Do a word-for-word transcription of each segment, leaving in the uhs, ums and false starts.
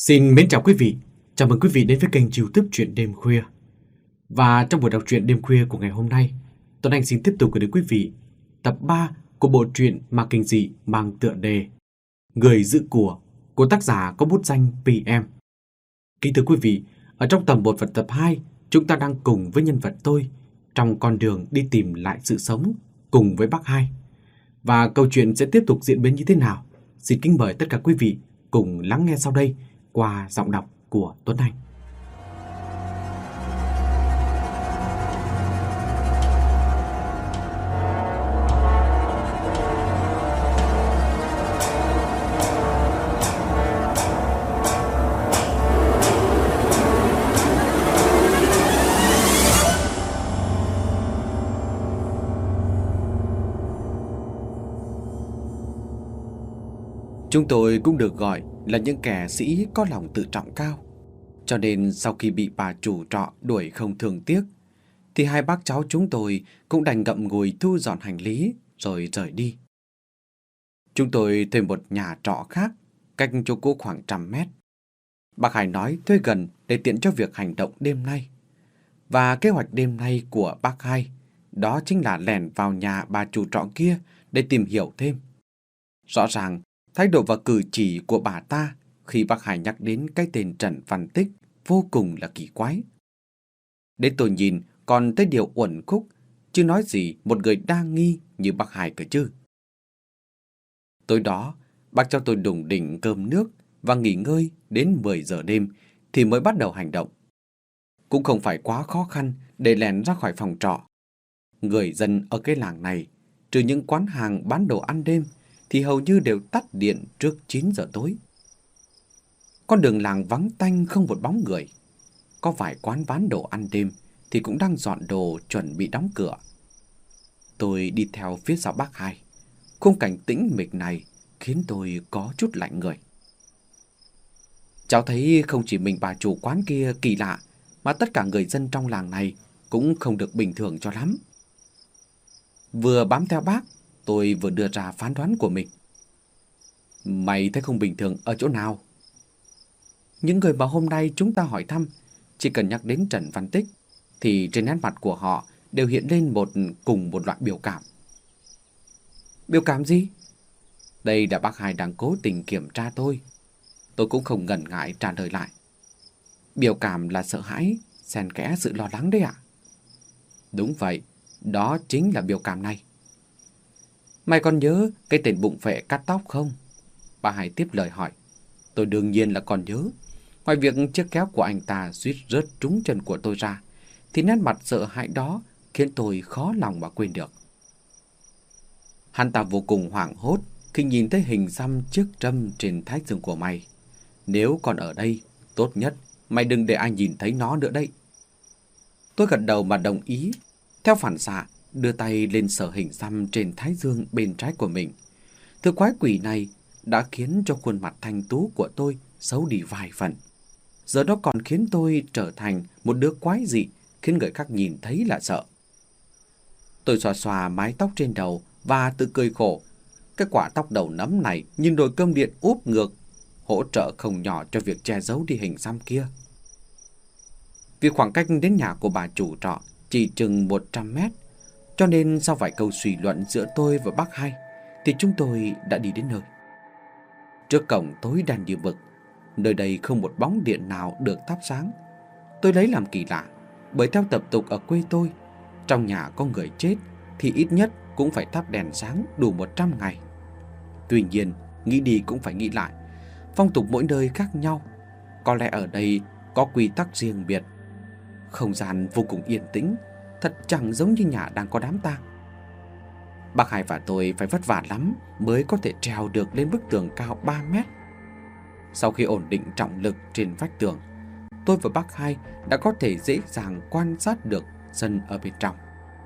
Xin mến chào quý vị, chào mừng quý vị đến với kênh YouTube Truyện Đêm Khuya. Và trong buổi đọc truyện đêm khuya của ngày hôm nay, Tuấn Anh xin tiếp tục gửi đến quý vị tập ba của bộ truyện ma kinh dị mang tựa đề Người giữ của của tác giả có bút danh pê em. Kính thưa quý vị, ở trong tập một và tập hai, chúng ta đang cùng với nhân vật tôi trong con đường đi tìm lại sự sống cùng với bác Hai. Và câu chuyện sẽ tiếp tục diễn biến như thế nào? Xin kính mời tất cả quý vị cùng lắng nghe sau đây qua giọng đọc của Tuấn Anh. Chúng tôi cũng được gọi là những kẻ sĩ có lòng tự trọng cao. Cho nên sau khi bị bà chủ trọ đuổi không thương tiếc, thì hai bác cháu chúng tôi cũng đành ngậm ngùi thu dọn hành lý rồi rời đi. Chúng tôi thuê một nhà trọ khác, cách chỗ cũ khoảng trăm mét. Bác Hải nói thuê gần để tiện cho việc hành động đêm nay. Và kế hoạch đêm nay của bác Hai đó chính là lẻn vào nhà bà chủ trọ kia để tìm hiểu thêm. Rõ ràng, thái độ và cử chỉ của bà ta khi bác Hải nhắc đến cái tên Trần Văn Tích vô cùng là kỳ quái. Đến tôi nhìn còn thấy điều uẩn khúc, chứ nói gì một người đa nghi như bác Hải cơ chứ. Tối đó, bác cho tôi đùng đỉnh cơm nước và nghỉ ngơi đến mười giờ đêm thì mới bắt đầu hành động. Cũng không phải quá khó khăn để lẻn ra khỏi phòng trọ. Người dân ở cái làng này, trừ những quán hàng bán đồ ăn đêm, thì hầu như đều tắt điện trước chín giờ tối. Con đường làng vắng tanh không một bóng người. Có vài quán bán đồ ăn đêm thì cũng đang dọn đồ chuẩn bị đóng cửa. Tôi đi theo phía sau bác Hai. Khung cảnh tĩnh mịch này khiến tôi có chút lạnh người. Cháu thấy không chỉ mình bà chủ quán kia kỳ lạ, mà tất cả người dân trong làng này cũng không được bình thường cho lắm. Vừa bám theo bác, tôi vừa đưa ra phán đoán của mình. Mày thấy không bình thường ở chỗ nào? Những người mà hôm nay chúng ta hỏi thăm, chỉ cần nhắc đến Trần Văn Tích, thì trên nét mặt của họ đều hiện lên một cùng một loại biểu cảm. Biểu cảm gì? Đây là bác Hai đang cố tình kiểm tra tôi. Tôi cũng không ngần ngại trả lời lại. Biểu cảm là sợ hãi, xen kẽ sự lo lắng đấy ạ. Đúng vậy, đó chính là biểu cảm này. Mày còn nhớ cái tên bụng phệ cắt tóc không? Bà Hai tiếp lời hỏi. Tôi đương nhiên là còn nhớ. Ngoài việc chiếc kéo của anh ta suýt rớt trúng chân của tôi ra, thì nét mặt sợ hãi đó khiến tôi khó lòng mà quên được. Hắn ta vô cùng hoảng hốt khi nhìn thấy hình xăm chiếc trâm trên thái dương của mày. Nếu còn ở đây, tốt nhất mày đừng để ai nhìn thấy nó nữa đấy. Tôi gật đầu mà đồng ý. Theo phản xạ, đưa tay lên sờ hình xăm trên thái dương bên trái của mình. Thứ quái quỷ này đã khiến cho khuôn mặt thanh tú của tôi xấu đi vài phần. Giờ nó còn khiến tôi trở thành một đứa quái dị, khiến người khác nhìn thấy là sợ. Tôi xòa xòa mái tóc trên đầu và tự cười khổ. Cái quả tóc đầu nấm này như nồi cơm điện úp ngược, hỗ trợ không nhỏ cho việc che giấu đi hình xăm kia. Vì khoảng cách đến nhà của bà chủ trọ chỉ chừng một trăm mét, cho nên sau vài câu suy luận giữa tôi và bác Hai, thì chúng tôi đã đi đến nơi. Trước cổng tối đen như vực, nơi đây không một bóng điện nào được thắp sáng. Tôi lấy làm kỳ lạ, bởi theo tập tục ở quê tôi, trong nhà có người chết thì ít nhất cũng phải thắp đèn sáng đủ một trăm ngày. Tuy nhiên, nghĩ đi cũng phải nghĩ lại, phong tục mỗi nơi khác nhau. Có lẽ ở đây có quy tắc riêng biệt. Không gian vô cùng yên tĩnh, thật chẳng giống như nhà đang có đám tang. Bác Hai và tôi phải vất vả lắm mới có thể trèo được lên bức tường cao ba mét. Sau khi ổn định trọng lực trên vách tường, tôi và bác Hai đã có thể dễ dàng quan sát được sân ở bên trong.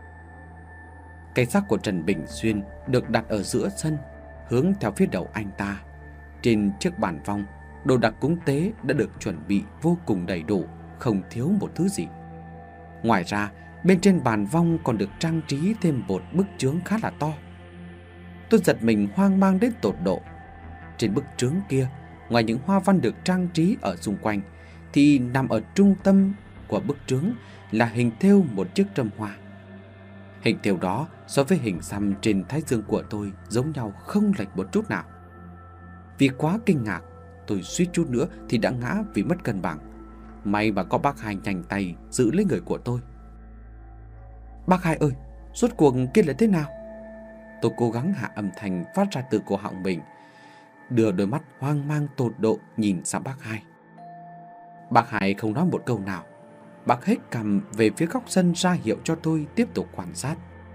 Cái xác của Trần Bình Xuyên được đặt ở giữa sân, hướng theo phía đầu anh ta. Trên chiếc bàn vong, đồ đạc cúng tế đã được chuẩn bị vô cùng đầy đủ, không thiếu một thứ gì. Ngoài ra, bên trên bàn vong còn được trang trí thêm một bức chướng khá là to. Tôi giật mình hoang mang đến tột độ. Trên bức chướng kia ngoài những hoa văn được trang trí ở xung quanh, thì nằm ở trung tâm của bức trướng là hình thêu một chiếc trâm hoa. Hình thêu đó so với hình xăm trên thái dương của tôi giống nhau không lệch một chút nào. Vì quá kinh ngạc, tôi suýt chút nữa thì đã ngã vì mất cân bằng. May mà có bác Hai nhanh tay giữ lấy người của tôi. Bác Hai ơi, rốt cuộc kia là thế nào? Tôi cố gắng hạ âm thanh phát ra từ cổ họng mình, đưa đôi mắt hoang mang tột độ nhìn sang bác Hai. Bác Hai không nói một câu nào. Bác hết cằm về phía góc sân ra hiệu cho tôi tiếp tục quan sát.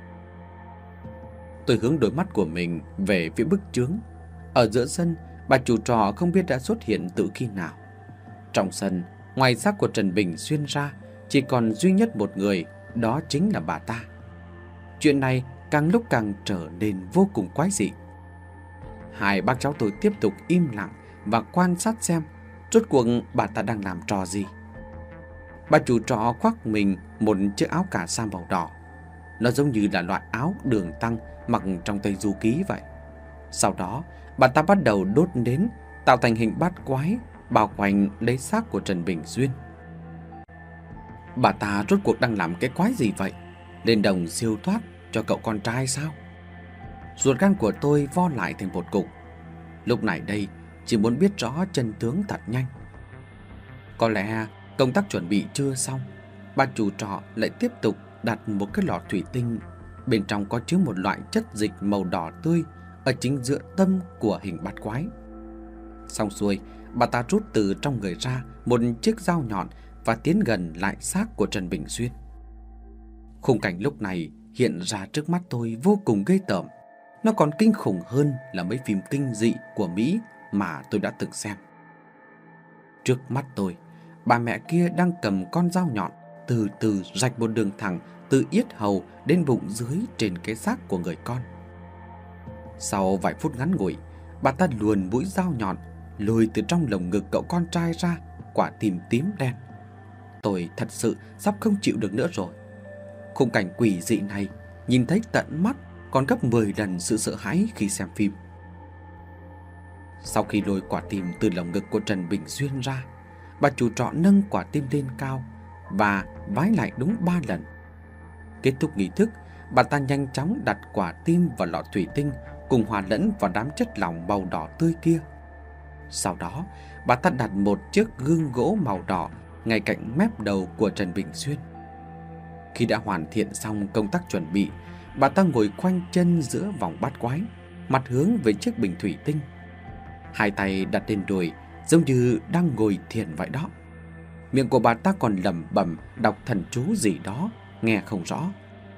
Tôi hướng đôi mắt của mình về phía bức trướng. Ở giữa sân, bà chủ trọ không biết đã xuất hiện từ khi nào. Trong sân, ngoài xác của Trần Bình Xuyên ra, chỉ còn duy nhất một người, đó chính là bà ta. Chuyện này càng lúc càng trở nên vô cùng quái dị. Hai bác cháu tôi tiếp tục im lặng và quan sát xem rốt cuộc bà ta đang làm trò gì. Bà chủ trọ khoác mình một chiếc áo cà sa màu đỏ. Nó giống như là loại áo đường tăng mặc trong Tây Du Ký vậy. Sau đó, bà ta bắt đầu đốt nến tạo thành hình bát quái bao quanh lấy xác của Trần Bình Xuyên. Bà ta rốt cuộc đang làm cái quái gì vậy? Lên đồng siêu thoát cho cậu con trai sao? Ruột gan của tôi vo lại thành một cục. Lúc này đây chỉ muốn biết rõ chân tướng thật nhanh. Có lẽ công tác chuẩn bị chưa xong, bà chủ trọ lại tiếp tục đặt một cái lọ thủy tinh. Bên trong có chứa một loại chất dịch màu đỏ tươi ở chính giữa tâm của hình bát quái. Xong xuôi, bà ta rút từ trong người ra một chiếc dao nhọn và tiến gần lại xác của Trần Bình Xuyên. Khung cảnh lúc này hiện ra trước mắt tôi vô cùng ghê tởm. Nó còn kinh khủng hơn là mấy phim kinh dị của Mỹ mà tôi đã từng xem. Trước mắt tôi, bà mẹ kia đang cầm con dao nhọn từ từ rạch một đường thẳng từ yết hầu đến bụng dưới trên cái xác của người con. Sau vài phút ngắn ngủi, bà ta luồn mũi dao nhọn lùi từ trong lồng ngực cậu con trai ra quả tim tím đen. Tôi thật sự sắp không chịu được nữa rồi. Khung cảnh quỷ dị này nhìn thấy tận mắt còn gấp mười lần sự sợ hãi khi xem phim. Sau khi lôi quả tim từ lồng ngực của Trần Bình Xuyên ra, bà chủ trọ nâng quả tim lên cao và vái lại đúng ba lần. Kết thúc nghi thức, bà ta nhanh chóng đặt quả tim vào lọ thủy tinh cùng hòa lẫn vào đám chất lỏng màu đỏ tươi kia. Sau đó, bà ta đặt một chiếc gương gỗ màu đỏ ngay cạnh mép đầu của Trần Bình Xuyên. Khi đã hoàn thiện xong công tác chuẩn bị, bà ta ngồi khoanh chân giữa vòng bát quái, mặt hướng về chiếc bình thủy tinh. Hai tay đặt lên đùi, giống như đang ngồi thiền vậy đó. Miệng của bà ta còn lẩm bẩm đọc thần chú gì đó, nghe không rõ.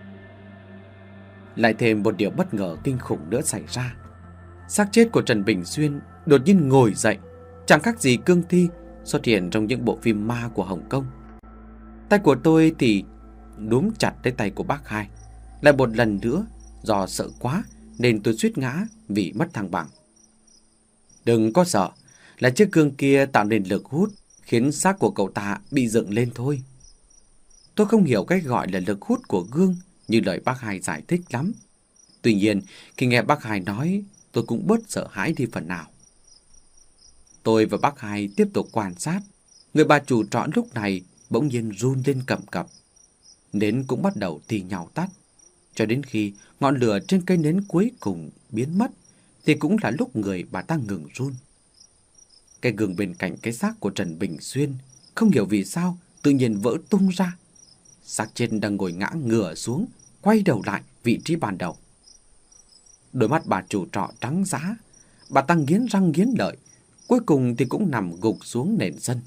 Lại thêm một điều bất ngờ kinh khủng nữa xảy ra. Xác chết của Trần Bình Xuyên đột nhiên ngồi dậy, chẳng khác gì cương thi xuất hiện trong những bộ phim ma của Hồng Kông. Tay của tôi thì núm chặt lấy tay của bác Hai. Lại một lần nữa, do sợ quá nên tôi suýt ngã vì mất thăng bằng. Đừng có sợ, là chiếc gương kia tạo nên lực hút khiến xác của cậu ta bị dựng lên thôi. Tôi không hiểu cách gọi là lực hút của gương như lời bác Hai giải thích lắm. Tuy nhiên, khi nghe bác Hai nói, tôi cũng bớt sợ hãi đi phần nào. Tôi và bác Hai tiếp tục quan sát. Người bà chủ trọ lúc này bỗng nhiên run lên cầm cập. Nến cũng bắt đầu thì nhào tắt. Cho đến khi ngọn lửa trên cây nến cuối cùng biến mất, thì cũng là lúc người bà ta ngừng run. Cái gương bên cạnh cái xác của Trần Bình Xuyên không hiểu vì sao tự nhiên vỡ tung ra. Xác chết đang ngồi ngã ngửa xuống, quay đầu lại vị trí ban đầu. Đôi mắt bà chủ trọ trắng giá, bà ta nghiến răng nghiến lợi, cuối cùng thì cũng nằm gục xuống nền sân.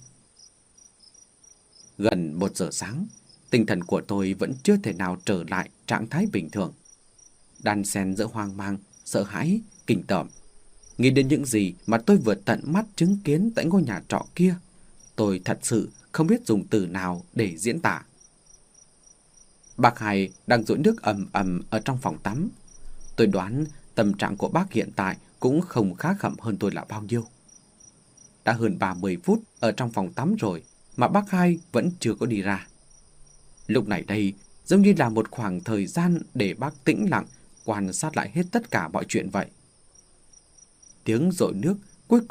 Gần một giờ sáng, tinh thần của tôi vẫn chưa thể nào trở lại trạng thái bình thường. Đan xen giữa hoang mang, sợ hãi, kinh tởm. Nghĩ đến những gì mà tôi vừa tận mắt chứng kiến tại ngôi nhà trọ kia, tôi thật sự không biết dùng từ nào để diễn tả. Bác Hai đang dội nước ầm ầm ở trong phòng tắm. Tôi đoán tâm trạng của bác hiện tại cũng không khá khẩm hơn tôi là bao nhiêu. Đã hơn ba mươi phút ở trong phòng tắm rồi mà bác Hai vẫn chưa có đi ra. Lúc này đây giống như là một khoảng thời gian để bác tĩnh lặng quan sát lại hết tất cả mọi chuyện vậy. Tiếng dội nước cuối cùng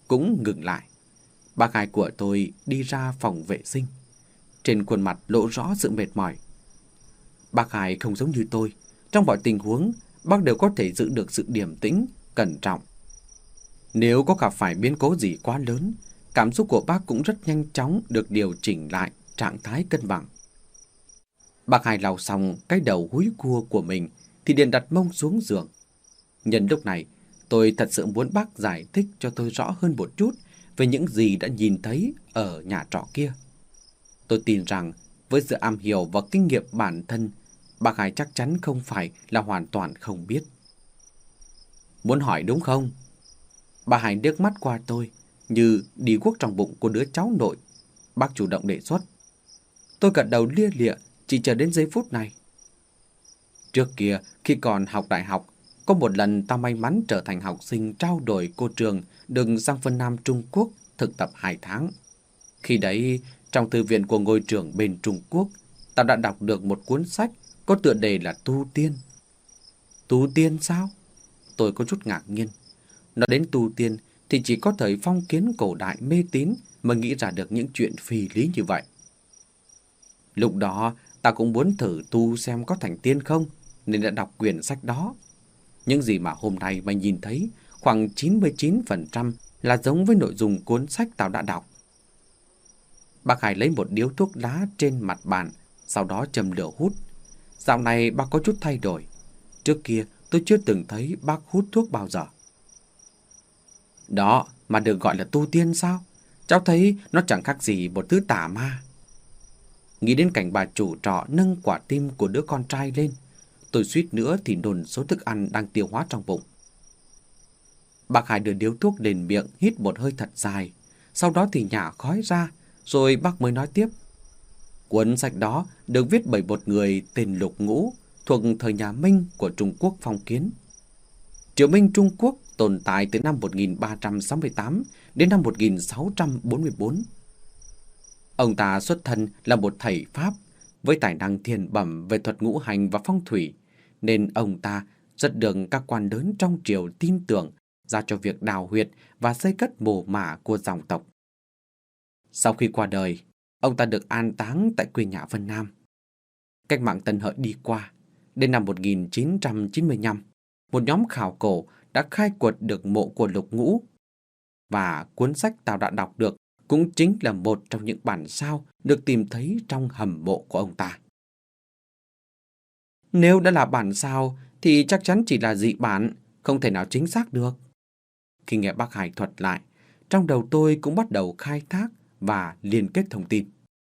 cũng ngừng lại. Bác hai của tôi đi ra phòng vệ sinh. Trên khuôn mặt lộ rõ sự mệt mỏi. Bác hai không giống như tôi. Trong mọi tình huống, bác đều có thể giữ được sự điềm tĩnh, cẩn trọng. Nếu có gặp phải biến cố gì quá lớn, cảm xúc của bác cũng rất nhanh chóng được điều chỉnh lại trạng thái cân bằng. Bác hai lau xong cái đầu húi cua của mình thì liền đặt mông xuống giường. Nhân lúc này, tôi thật sự muốn bác giải thích cho tôi rõ hơn một chút về những gì đã nhìn thấy ở nhà trọ kia. Tôi tin rằng với sự am hiểu và kinh nghiệm bản thân, bác hai chắc chắn không phải là hoàn toàn không biết. Muốn hỏi đúng không? Bà hai liếc mắt qua tôi như đi guốc trong bụng của đứa cháu nội. Bác chủ động đề xuất. Tôi gật đầu lia lịa, chỉ chờ đến giây phút này. Trước kia, khi còn học đại học, có một lần ta may mắn trở thành học sinh trao đổi cô trường được sang Vân Nam Trung Quốc thực tập hai tháng. Khi đấy, trong thư viện của ngôi trường bên Trung Quốc, ta đã đọc được một cuốn sách có tựa đề là Tu Tiên. Tu Tiên sao? Tôi có chút ngạc nhiên. Nói đến tu tiên thì chỉ có thời phong kiến cổ đại mê tín mà nghĩ ra được những chuyện phi lý như vậy. Lúc đó ta cũng muốn thử tu xem có thành tiên không, nên đã đọc quyển sách đó. Những gì mà hôm nay mày nhìn thấy khoảng chín mươi chín phần trăm là giống với nội dung cuốn sách tao đã đọc. Bác Hải lấy một điếu thuốc lá trên mặt bàn, sau đó châm lửa hút. Dạo này bác có chút thay đổi. Trước kia tôi chưa từng thấy bác hút thuốc bao giờ. Đó mà được gọi là tu tiên sao? Cháu thấy nó chẳng khác gì một thứ tà ma. Nghĩ đến cảnh bà chủ trọ nâng quả tim của đứa con trai lên, tôi suýt nữa thì nôn số thức ăn đang tiêu hóa trong bụng. Bác Hải đưa điếu thuốc lên miệng, hít một hơi thật dài, sau đó thì nhả khói ra, rồi bác mới nói tiếp. Cuốn sách đó được viết bởi một người tên Lục Ngũ, thuộc thời nhà Minh của Trung Quốc phong kiến. Triều Minh Trung Quốc tồn tại từ năm một nghìn ba trăm sáu mươi tám đến năm một nghìn sáu trăm bốn mươi tư. Ông ta xuất thân là một thầy Pháp với tài năng thiên bẩm về thuật ngũ hành và phong thủy, nên ông ta rất được các quan lớn trong triều tin tưởng giao cho việc đào huyệt và xây cất mồ mả của dòng tộc. Sau khi qua đời, ông ta được an táng tại quê nhà Vân Nam. Cách mạng Tân Hợi đi qua, đến năm một nghìn chín trăm chín mươi lăm, một nhóm khảo cổ đã khai quật được mộ của Lục Ngũ. Và cuốn sách tao đã đọc được cũng chính là một trong những bản sao được tìm thấy trong hầm mộ của ông ta. Nếu đã là bản sao thì chắc chắn chỉ là dị bản, không thể nào chính xác được. Khi nghe bác Hải thuật lại, trong đầu tôi cũng bắt đầu khai thác và liên kết thông tin.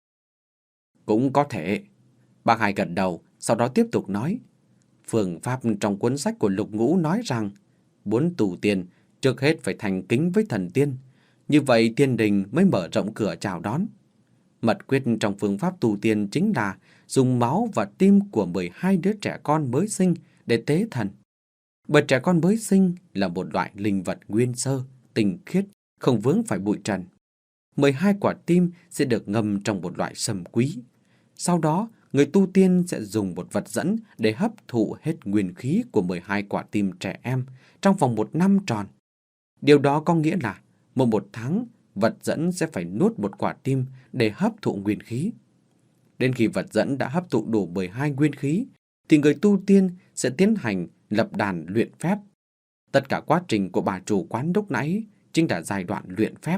Cũng có thể. Bác Hải gật đầu, sau đó tiếp tục nói. Phương pháp trong cuốn sách của Lục Ngũ nói rằng muốn tu tiên, trước hết phải thành kính với thần tiên. Như vậy thiên đình mới mở rộng cửa chào đón. Mật quyết trong phương pháp tu tiên chính là dùng máu và tim của mười hai đứa trẻ con mới sinh để tế thần. Bởi trẻ con mới sinh là một loại linh vật nguyên sơ, tinh khiết, không vướng phải bụi trần. mười hai quả tim sẽ được ngâm trong một loại sâm quý. Sau đó, người tu tiên sẽ dùng một vật dẫn để hấp thụ hết nguyên khí của mười hai quả tim trẻ em trong vòng một năm tròn. Điều đó có nghĩa là một một tháng, vật dẫn sẽ phải nuốt một quả tim để hấp thụ nguyên khí. Đến khi vật dẫn đã hấp thụ đủ mười hai nguyên khí, thì người tu tiên sẽ tiến hành lập đàn luyện phép. Tất cả quá trình của bà chủ quán lúc nãy chính là giai đoạn luyện phép.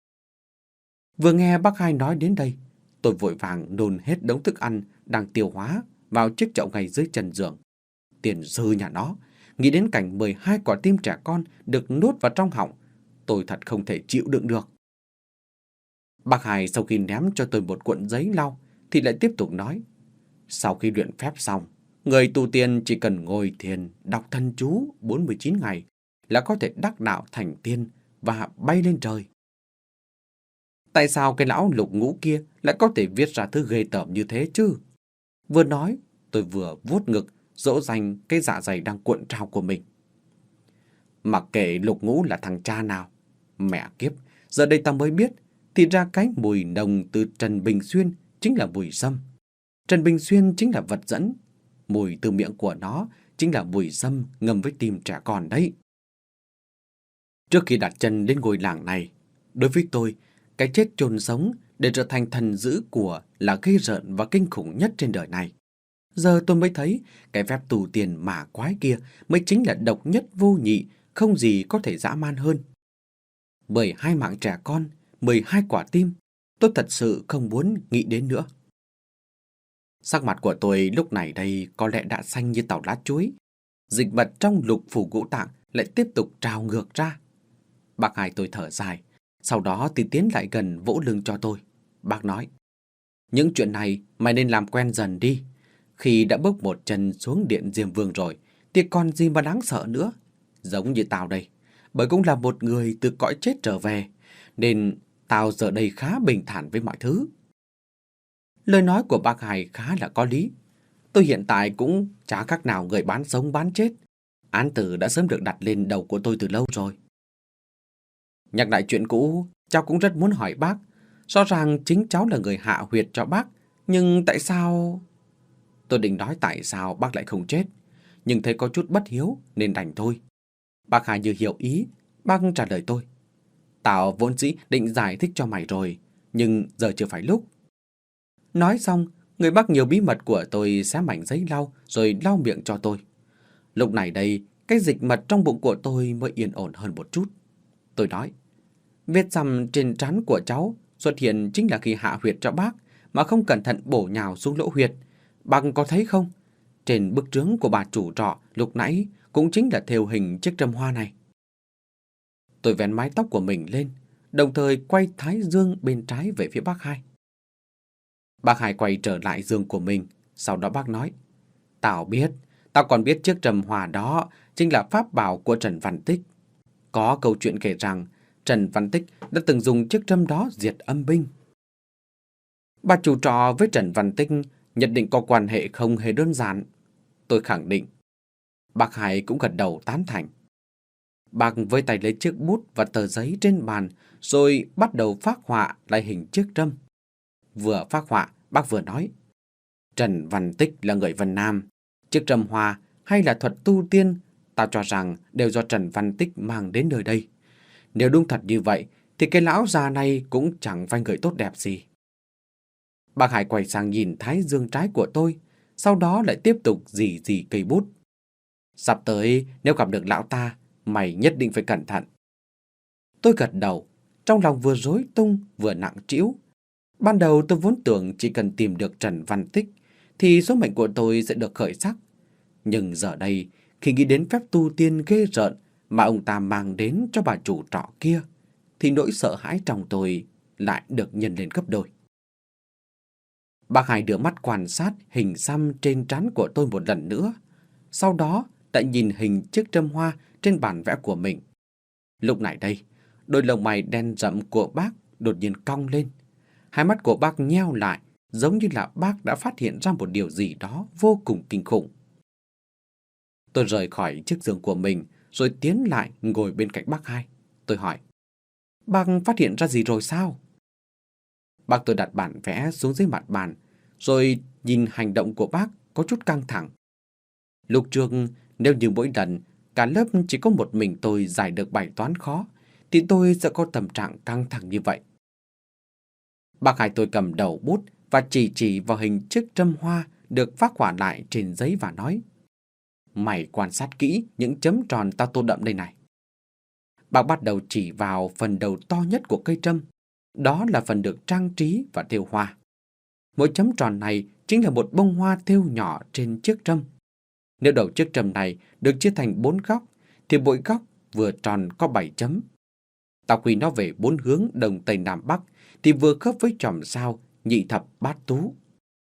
Vừa nghe bác Hai nói đến đây, tôi vội vàng nôn hết đống thức ăn đang tiêu hóa vào chiếc chậu ngay dưới chân giường. Tiền sư nhà nó, nghĩ đến cảnh mười hai quả tim trẻ con được nuốt vào trong họng, tôi thật không thể chịu đựng được. Bác Hai sau khi ném cho tôi một cuộn giấy lau thì lại tiếp tục nói. Sau khi luyện phép xong, người tu tiên chỉ cần ngồi thiền, đọc thần chú bốn mươi chín ngày là có thể đắc đạo thành tiên và bay lên trời. Tại sao cái lão Lục Ngũ kia lại có thể viết ra thứ ghê tởm như thế chứ? Vừa nói, tôi vừa vuốt ngực, dỗ dành cái dạ dày đang cuộn trào của mình. Mặc kệ Lục Ngũ là thằng cha nào, mẹ kiếp, giờ đây ta mới biết, thì ra cái mùi nồng từ Trần Bình Xuyên chính là mùi sâm. Trần Bình Xuyên chính là vật dẫn, mùi từ miệng của nó chính là mùi sâm ngâm với tim trẻ con đấy. Trước khi đặt chân đến ngôi làng này, đối với tôi, cái chết chôn sống để trở thành thần dữ của là ghê rợn và kinh khủng nhất trên đời này. Giờ tôi mới thấy cái phép tù tiền mà quái kia mới chính là độc nhất vô nhị, không gì có thể dã man hơn. Bởi hai mạng trẻ con, mười hai quả tim, tôi thật sự không muốn nghĩ đến nữa. Sắc mặt của tôi lúc này đây có lẽ đã xanh như tàu lá chuối. Dịch vật trong lục phủ ngũ tạng lại tiếp tục trào ngược ra. Bác hai tôi thở dài, sau đó thì tiến lại gần vỗ lưng cho tôi. Bác nói, những chuyện này mày nên làm quen dần đi. Khi đã bước một chân xuống điện Diêm Vương rồi, thì còn gì mà đáng sợ nữa. Giống như tao đây, bởi cũng là một người từ cõi chết trở về, nên tao giờ đây khá bình thản với mọi thứ. Lời nói của bác hai khá là có lý. Tôi hiện tại cũng chả khác nào người bán sống bán chết. Án tử đã sớm được đặt lên đầu của tôi từ lâu rồi. Nhắc lại chuyện cũ, cháu cũng rất muốn hỏi bác. Rõ ràng chính cháu là người hạ huyệt cho bác, nhưng tại sao... Tôi định nói tại sao bác lại không chết, nhưng thấy có chút bất hiếu nên đành thôi. Bác hai như hiểu ý, bác trả lời tôi. Tao vốn dĩ định giải thích cho mày rồi, nhưng giờ chưa phải lúc. Nói xong, người bác nhiều bí mật của tôi xé mảnh giấy lau rồi lau miệng cho tôi. Lúc này đây, cái dịch mật trong bụng của tôi mới yên ổn hơn một chút. Tôi nói, vết sằm trên trán của cháu xuất hiện chính là khi hạ huyệt cho bác mà không cẩn thận bổ nhào xuống lỗ huyệt. Bác có thấy không? Trên bức trướng của bà chủ trọ lúc nãy cũng chính là thêu hình chiếc trâm hoa này. Tôi vén mái tóc của mình lên, đồng thời quay thái dương bên trái về phía bác hai. Bác hai quay trở lại giường của mình, sau đó bác nói, tao biết, tao còn biết chiếc trầm hoa đó chính là pháp bảo của Trần Văn Tích. Có câu chuyện kể rằng Trần Văn Tích đã từng dùng chiếc trâm đó diệt âm binh. Bà chủ trọ với Trần Văn Tích nhất định có quan hệ không hề đơn giản. Tôi khẳng định. Bác hai cũng gật đầu tán thành. Bác với tay lấy chiếc bút và tờ giấy trên bàn rồi bắt đầu phác họa lại hình chiếc trâm. Vừa phác họa, bác vừa nói, Trần Văn Tích là người Vân Nam. Chiếc trâm hoa hay là thuật tu tiên, tao cho rằng đều do Trần Văn Tích mang đến nơi đây. Nếu đúng thật như vậy, thì cái lão già này cũng chẳng phải người tốt đẹp gì. Bác Hải quay sang nhìn thái dương trái của tôi, sau đó lại tiếp tục rỉ rỉ cây bút. Sắp tới, nếu gặp được lão ta, mày nhất định phải cẩn thận. Tôi gật đầu, trong lòng vừa rối tung vừa nặng trĩu. Ban đầu tôi vốn tưởng chỉ cần tìm được Trần Văn Tích thì số mệnh của tôi sẽ được khởi sắc. Nhưng giờ đây, khi nghĩ đến phép tu tiên ghê rợn mà ông ta mang đến cho bà chủ trọ kia, thì nỗi sợ hãi trong tôi lại được nhân lên gấp đôi. Bác Hải đưa mắt quan sát hình xăm trên trán của tôi một lần nữa, sau đó lại nhìn hình chiếc trâm hoa trên bản vẽ của mình. Lúc này đây, đôi lông mày đen rậm của bác đột nhiên cong lên. Hai mắt của bác nheo lại, giống như là bác đã phát hiện ra một điều gì đó vô cùng kinh khủng. Tôi rời khỏi chiếc giường của mình, rồi tiến lại ngồi bên cạnh bác hai. Tôi hỏi, bác phát hiện ra gì rồi sao? Bác tôi đặt bản vẽ xuống dưới mặt bàn, rồi nhìn hành động của bác có chút căng thẳng. Lúc trước, nếu như mỗi lần cả lớp chỉ có một mình tôi giải được bài toán khó, thì tôi sẽ có tâm trạng căng thẳng như vậy. Bác hai tôi cầm đầu bút và chỉ chỉ vào hình chiếc trâm hoa được phác họa lại trên giấy và nói, mày quan sát kỹ những chấm tròn tao tô đậm đây này. Bác bắt đầu chỉ vào phần đầu to nhất của cây trâm, đó là phần được trang trí và thêu hoa. Mỗi chấm tròn này chính là một bông hoa thêu nhỏ trên chiếc trâm. Nếu đầu chiếc trâm này được chia thành bốn góc, thì mỗi góc vừa tròn có bảy chấm. Tao quy nó về bốn hướng đông tây nam bắc, thì vừa khớp với chòm sao nhị thập bát tú.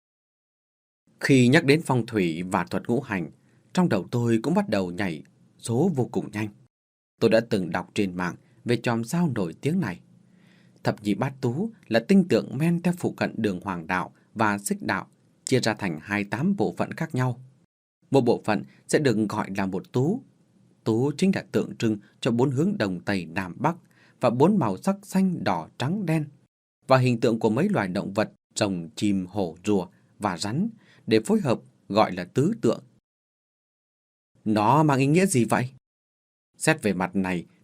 Khi nhắc đến phong thủy và thuật ngũ hành, trong đầu tôi cũng bắt đầu nhảy số vô cùng nhanh. Tôi đã từng đọc trên mạng về chòm sao nổi tiếng này. Thập nhị bát tú là tinh tượng men theo phụ cận đường hoàng đạo và xích đạo, chia ra thành hai mươi tám bộ phận khác nhau. Một bộ phận sẽ được gọi là một tú. Tú chính là tượng trưng cho bốn hướng đông tây nam bắc và bốn màu sắc xanh đỏ trắng đen, và hình tượng của mấy loài động vật rồng, chim, hổ, rùa và rắn để phối hợp gọi là tứ tượng. Nó mang ý nghĩa gì vậy? Xét về mặt này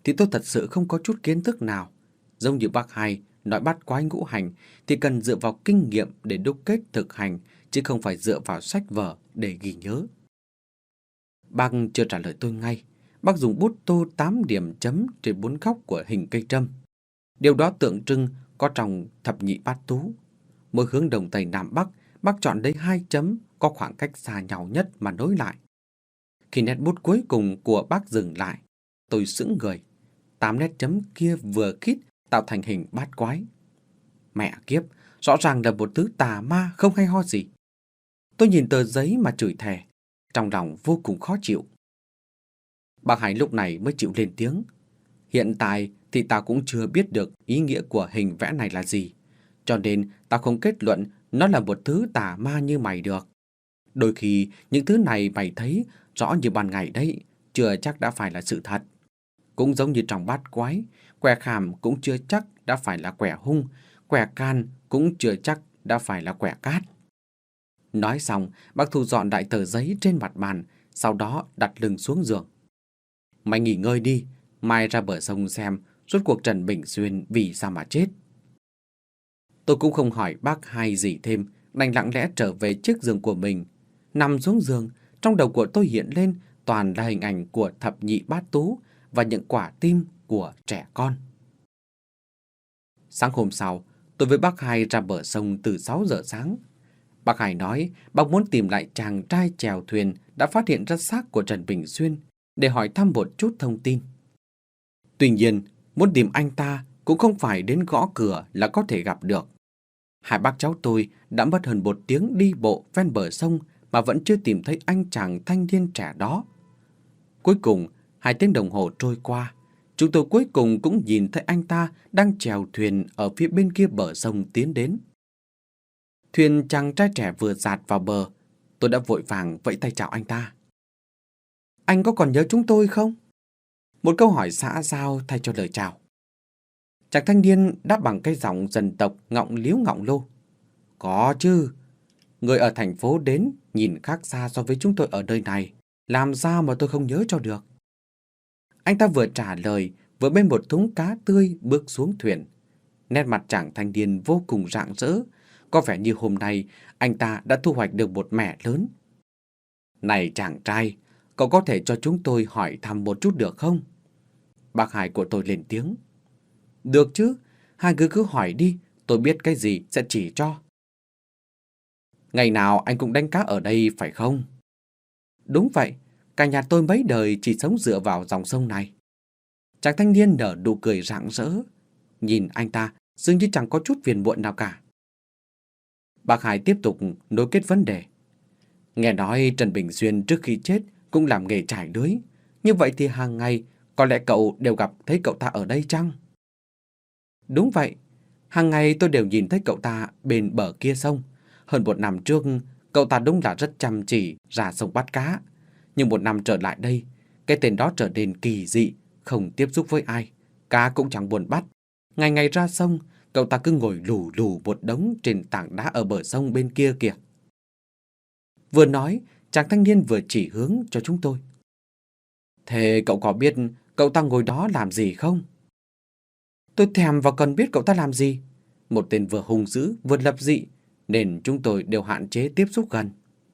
thì tôi thật sự không có chút kiến thức nào. Giống như bác Hai nói bắt quái ngũ hành thì cần dựa vào kinh nghiệm để đúc kết thực hành, chứ không phải dựa vào sách vở để ghi nhớ. Bác chưa trả lời tôi ngay. Bác dùng bút tô tám điểm chấm trên bốn góc của hình cây trâm. Điều đó tượng trưng có trong thập nhị bát tú. Mỗi hướng đông tây nam bắc, bác chọn lấy hai chấm có khoảng cách xa nhau nhất mà nối lại. Khi nét bút cuối cùng của bác dừng lại, tôi sững người. Tám nét chấm kia vừa khít tạo thành hình bát quái. Mẹ kiếp, rõ ràng là một thứ tà ma không hay ho gì. Tôi nhìn tờ giấy mà chửi thề, trong lòng vô cùng khó chịu. Bác Hải lúc này mới chịu lên tiếng. Hiện tại thì ta cũng chưa biết được ý nghĩa của hình vẽ này là gì, cho nên ta không kết luận nó là một thứ tà ma như mày được. Đôi khi những thứ này mày thấy rõ như ban ngày đấy, chưa chắc đã phải là sự thật. Cũng giống như trong bát quái, quẻ khảm cũng chưa chắc đã phải là quẻ hung, quẻ can cũng chưa chắc đã phải là quẻ cát. Nói xong, bác thu dọn đại tờ giấy trên mặt bàn, sau đó đặt lưng xuống giường. Mày nghỉ ngơi đi, mai ra bờ sông xem rốt cuộc Trần Bình Xuyên vì sao mà chết. Tôi cũng không hỏi bác Hai gì thêm, đành lặng lẽ trở về chiếc giường của mình. Nằm xuống giường, trong đầu của tôi hiện lên toàn là hình ảnh của thập nhị bát tú và những quả tim của trẻ con. Sáng hôm sau, tôi với bác Hai ra bờ sông từ sáu giờ sáng. Bác Hai nói bác muốn tìm lại chàng trai chèo thuyền đã phát hiện ra xác của Trần Bình Xuyên để hỏi thăm một chút thông tin. Tuy nhiên, muốn tìm anh ta cũng không phải đến gõ cửa là có thể gặp được. Hai bác cháu tôi đã mất hơn một tiếng đi bộ ven bờ sông mà vẫn chưa tìm thấy anh chàng thanh niên trẻ đó. Cuối cùng, hai tiếng đồng hồ trôi qua, chúng tôi cuối cùng cũng nhìn thấy anh ta đang chèo thuyền ở phía bên kia bờ sông tiến đến. Thuyền chàng trai trẻ vừa dạt vào bờ, tôi đã vội vàng vẫy tay chào anh ta. Anh có còn nhớ chúng tôi không? Một câu hỏi xã giao thay cho lời chào. Chàng thanh niên đáp bằng cái giọng dân tộc ngọng liếu ngọng lô. Có chứ. Người ở thành phố đến nhìn khác xa so với chúng tôi ở nơi này. Làm sao mà tôi không nhớ cho được? Anh ta vừa trả lời, vừa bê một thúng cá tươi bước xuống thuyền. Nét mặt chàng thanh niên vô cùng rạng rỡ. Có vẻ như hôm nay anh ta đã thu hoạch được một mẻ lớn. Này chàng trai, cậu có thể cho chúng tôi hỏi thăm một chút được không? Bác Hai của tôi lên tiếng. Được chứ, hai người cứ hỏi đi, tôi biết cái gì sẽ chỉ cho. Ngày nào anh cũng đánh cá ở đây phải không? Đúng vậy, cả nhà tôi mấy đời chỉ sống dựa vào dòng sông này. Chàng thanh niên nở nụ cười rạng rỡ. Nhìn anh ta dường như chẳng có chút phiền muộn nào cả. Bác Hai tiếp tục nối kết vấn đề. Nghe nói Trần Bình Xuyên trước khi chết cũng làm nghề trải lưới. Như vậy thì hàng ngày có lẽ cậu đều gặp thấy cậu ta ở đây chăng? Đúng vậy, hàng ngày tôi đều nhìn thấy cậu ta bên bờ kia sông. Hơn một năm trước, cậu ta đúng là rất chăm chỉ ra sông bắt cá. Nhưng một năm trở lại đây, cái tên đó trở nên kỳ dị, không tiếp xúc với ai. Cá cũng chẳng buồn bắt. Ngày ngày ra sông, cậu ta cứ ngồi lù lù một đống trên tảng đá ở bờ sông bên kia kìa. Vừa nói, chàng thanh niên vừa chỉ hướng cho chúng tôi. Thế cậu có biết cậu ta ngồi đó làm gì không? Tôi thèm và cần biết cậu ta làm gì. Một tên vừa hung dữ vừa lập dị, nên chúng tôi đều hạn chế tiếp xúc gần.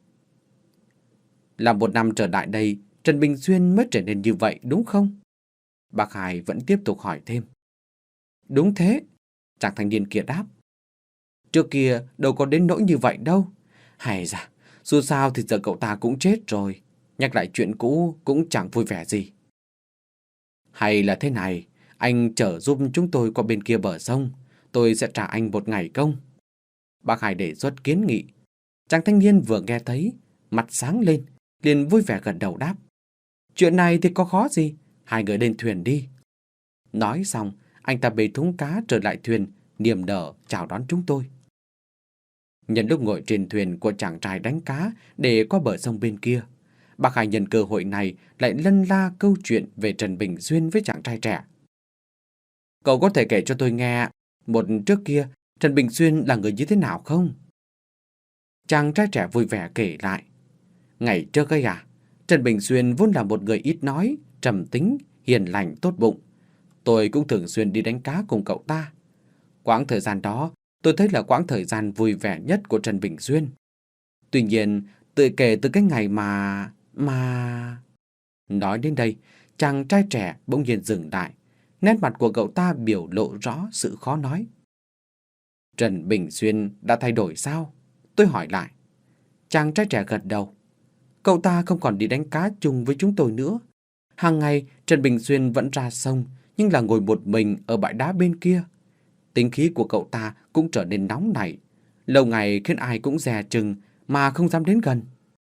Là một năm trở lại đây, Trần Bình Xuyên mới trở nên như vậy đúng không? Bác Hai vẫn tiếp tục hỏi thêm. Đúng thế, chàng thanh niên kia đáp. Trước kia đâu có đến nỗi như vậy đâu. Hay da, dù sao thì giờ cậu ta cũng chết rồi. Nhắc lại chuyện cũ cũng chẳng vui vẻ gì. Hay là thế này, anh chở giúp chúng tôi qua bên kia bờ sông. Tôi sẽ trả anh một ngày công. Bác Hai đề xuất kiến nghị. Chàng thanh niên vừa nghe thấy, mặt sáng lên, liền vui vẻ gật đầu đáp. Chuyện này thì có khó gì, hai người lên thuyền đi. Nói xong, anh ta bê thúng cá trở lại thuyền, niềm nở chào đón chúng tôi. Nhân lúc ngồi trên thuyền của chàng trai đánh cá để qua bờ sông bên kia, bác Hai nhân cơ hội này lại lân la câu chuyện về Trần Bình Xuyên với chàng trai trẻ. Cậu có thể kể cho tôi nghe một trước kia Trần Bình Xuyên là người như thế nào không? Chàng trai trẻ vui vẻ kể lại. Ngày trước ấy à, Trần Bình Xuyên vốn là một người ít nói, trầm tính, hiền lành, tốt bụng. Tôi cũng thường xuyên đi đánh cá cùng cậu ta. Quãng thời gian đó, tôi thấy là quãng thời gian vui vẻ nhất của Trần Bình Xuyên. Tuy nhiên, tự kể từ cái ngày mà... mà... Nói đến đây, chàng trai trẻ bỗng nhiên dừng lại. Nét mặt của cậu ta biểu lộ rõ sự khó nói. Trần Bình Xuyên đã thay đổi sao? Tôi hỏi lại. Chàng trai trẻ gật đầu. Cậu ta không còn đi đánh cá chung với chúng tôi nữa. Hàng ngày, Trần Bình Xuyên vẫn ra sông, nhưng là ngồi một mình ở bãi đá bên kia. Tính khí của cậu ta cũng trở nên nóng nảy, lâu ngày khiến ai cũng dè chừng mà không dám đến gần.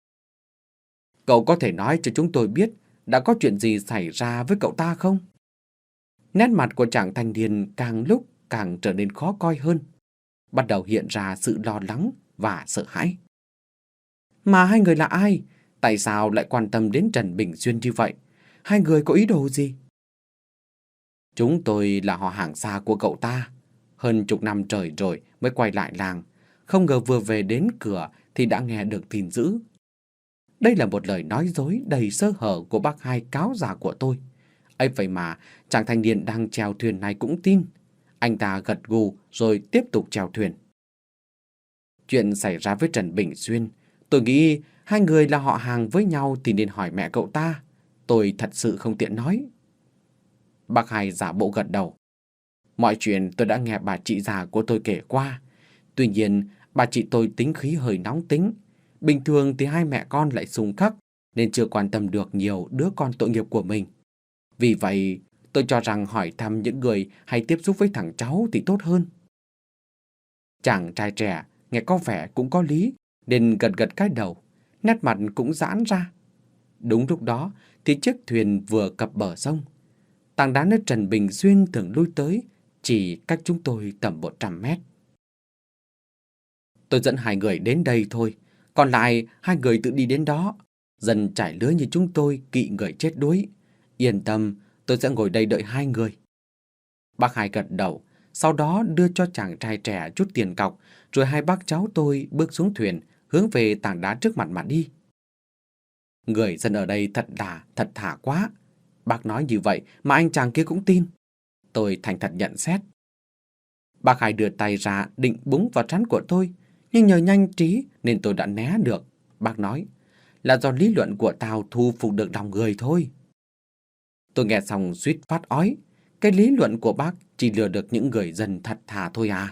Cậu có thể nói cho chúng tôi biết đã có chuyện gì xảy ra với cậu ta không? Nét mặt của chàng thanh niên càng lúc càng trở nên khó coi hơn, bắt đầu hiện ra sự lo lắng và sợ hãi. Mà hai người là ai? Tại sao lại quan tâm đến Trần Bình Xuyên như vậy? Hai người có ý đồ gì? Chúng tôi là họ hàng xa của cậu ta. Hơn chục năm trời rồi mới quay lại làng. Không ngờ vừa về đến cửa thì đã nghe được tin dữ. Đây là một lời nói dối đầy sơ hở của bác hai cáo già của tôi. Ấy vậy mà chàng thanh niên đang chèo thuyền này cũng tin. Anh ta gật gù rồi tiếp tục chèo thuyền. Chuyện xảy ra với Trần Bình Xuyên, tôi nghĩ hai người là họ hàng với nhau thì nên hỏi mẹ cậu ta. Tôi thật sự không tiện nói. Bác hai giả bộ gật đầu. Mọi chuyện tôi đã nghe bà chị già của tôi kể qua. Tuy nhiên, bà chị tôi tính khí hơi nóng tính. Bình thường thì hai mẹ con lại xung khắc, nên chưa quan tâm được nhiều đứa con tội nghiệp của mình. Vì vậy, tôi cho rằng hỏi thăm những người hay tiếp xúc với thằng cháu thì tốt hơn. Chàng trai trẻ nghe có vẻ cũng có lý, nên gật gật cái đầu, nét mặt cũng giãn ra. Đúng lúc đó thì chiếc thuyền vừa cập bờ sông. Tảng đá nơi Trần Bình Xuyên thường lui tới chỉ cách chúng tôi tầm một trăm mét. Tôi dẫn hai người đến đây thôi, còn lại hai người tự đi đến đó. Dân trải lưới như chúng tôi kỵ người chết đuối. Yên tâm, tôi sẽ ngồi đây đợi hai người. Bác hai gật đầu, sau đó đưa cho chàng trai trẻ chút tiền cọc, rồi hai bác cháu tôi bước xuống thuyền, hướng về tảng đá trước mặt mà đi. Người dân ở đây thật là thật thà quá. Bác nói như vậy mà anh chàng kia cũng tin. Tôi thành thật nhận xét. Bác hai đưa tay ra định búng vào trán của tôi, nhưng nhờ nhanh trí nên tôi đã né được. Bác nói là do lý luận của tao thu phục được lòng người thôi. Tôi nghe xong suýt phát ói. Cái lý luận của bác chỉ lừa được những người dân thật thà thôi à.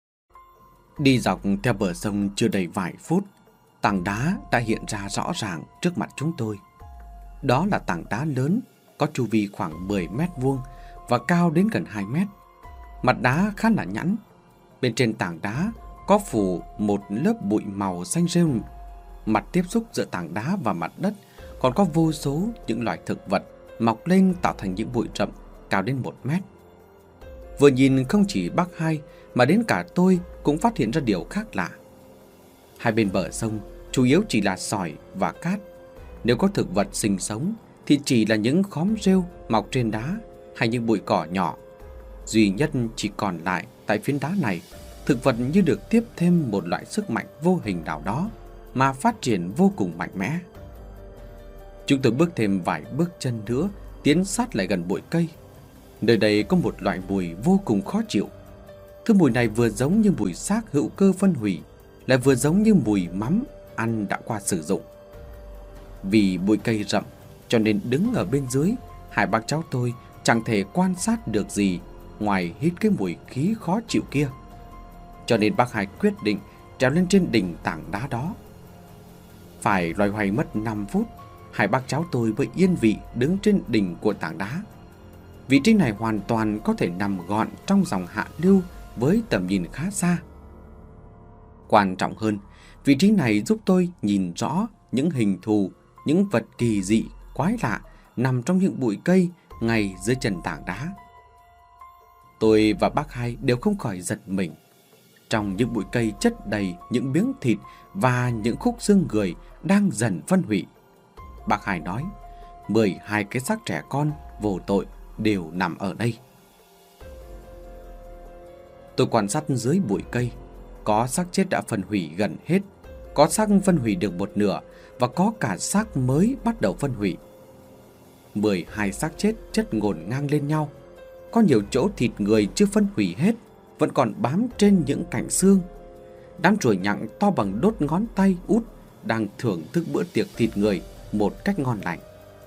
Đi dọc theo bờ sông chưa đầy vài phút, tảng đá đã hiện ra rõ ràng trước mặt chúng tôi. Đó là tảng đá lớn, có chu vi khoảng mười mét vuông và cao đến gần hai mét. Mặt đá khá là nhẵn. Bên trên tảng đá có phủ một lớp bụi màu xanh rêu. Mặt tiếp xúc giữa tảng đá và mặt đất còn có vô số những loài thực vật mọc lên tạo thành những bụi rậm cao đến một mét. Vừa nhìn không chỉ bác hai mà đến cả tôi cũng phát hiện ra điều khác lạ. Hai bên bờ sông chủ yếu chỉ là sỏi và cát. Nếu có thực vật sinh sống thì chỉ là những khóm rêu mọc trên đá hay những bụi cỏ nhỏ. Duy nhất chỉ còn lại tại phiến đá này, thực vật như được tiếp thêm một loại sức mạnh vô hình nào đó mà phát triển vô cùng mạnh mẽ. Chúng tôi bước thêm vài bước chân nữa, tiến sát lại gần bụi cây. Nơi đây có một loại mùi vô cùng khó chịu. Thứ mùi này vừa giống như mùi xác hữu cơ phân hủy, lại vừa giống như mùi mắm ăn đã qua sử dụng. Vì bụi cây rậm, cho nên đứng ở bên dưới, hai bác cháu tôi chẳng thể quan sát được gì ngoài hít cái mùi khí khó chịu kia. Cho nên bác hai quyết định trèo lên trên đỉnh tảng đá đó. Phải loay hoay mất năm phút, hai bác cháu tôi mới yên vị đứng trên đỉnh của tảng đá. Vị trí này hoàn toàn có thể nằm gọn trong dòng hạ lưu với tầm nhìn khá xa. Quan trọng hơn, vị trí này giúp tôi nhìn rõ những hình thù, những vật kỳ dị, quái lạ nằm trong những bụi cây ngay dưới chân tảng đá. Tôi và bác hai đều không khỏi giật mình. Trong những bụi cây chất đầy những miếng thịt và những khúc xương người đang dần phân hủy. Bác hai nói, mười hai cái xác trẻ con vô tội đều nằm ở đây. Tôi quan sát dưới bụi cây, có xác chết đã phân hủy gần hết, có xác phân hủy được một nửa và có cả xác mới bắt đầu phân hủy. mười hai xác chết chất ngổn ngang lên nhau. có nhiều chỗ thịt người chưa phân hủy hết vẫn còn bám trên những cạnh xương. Đám ruồi nhặng to bằng đốt ngón tay út đang thưởng thức bữa tiệc thịt người một cách ngon lành.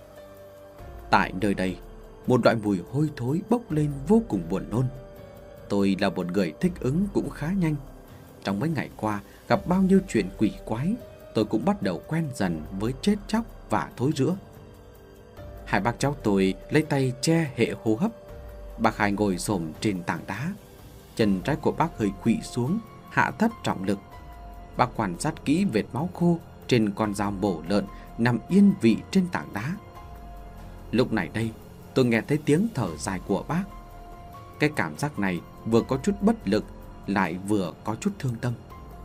Tại nơi đây, một loại mùi hôi thối bốc lên vô cùng buồn nôn. Tôi là một người thích ứng cũng khá nhanh. Trong mấy ngày qua gặp bao nhiêu chuyện quỷ quái, tôi cũng bắt đầu quen dần với chết chóc và thối rữa. Hai bác cháu tôi lấy tay che hệ hô hấp. Bác Hai ngồi xổm trên tảng đá, chân trái của bác hơi khuỵu xuống, hạ thấp trọng lực. Bác quan sát kỹ vệt máu khô trên con dao bổ lợn nằm yên vị trên tảng đá. Lúc này đây, tôi nghe thấy tiếng thở dài của bác. Cái cảm giác này vừa có chút bất lực, lại vừa có chút thương tâm.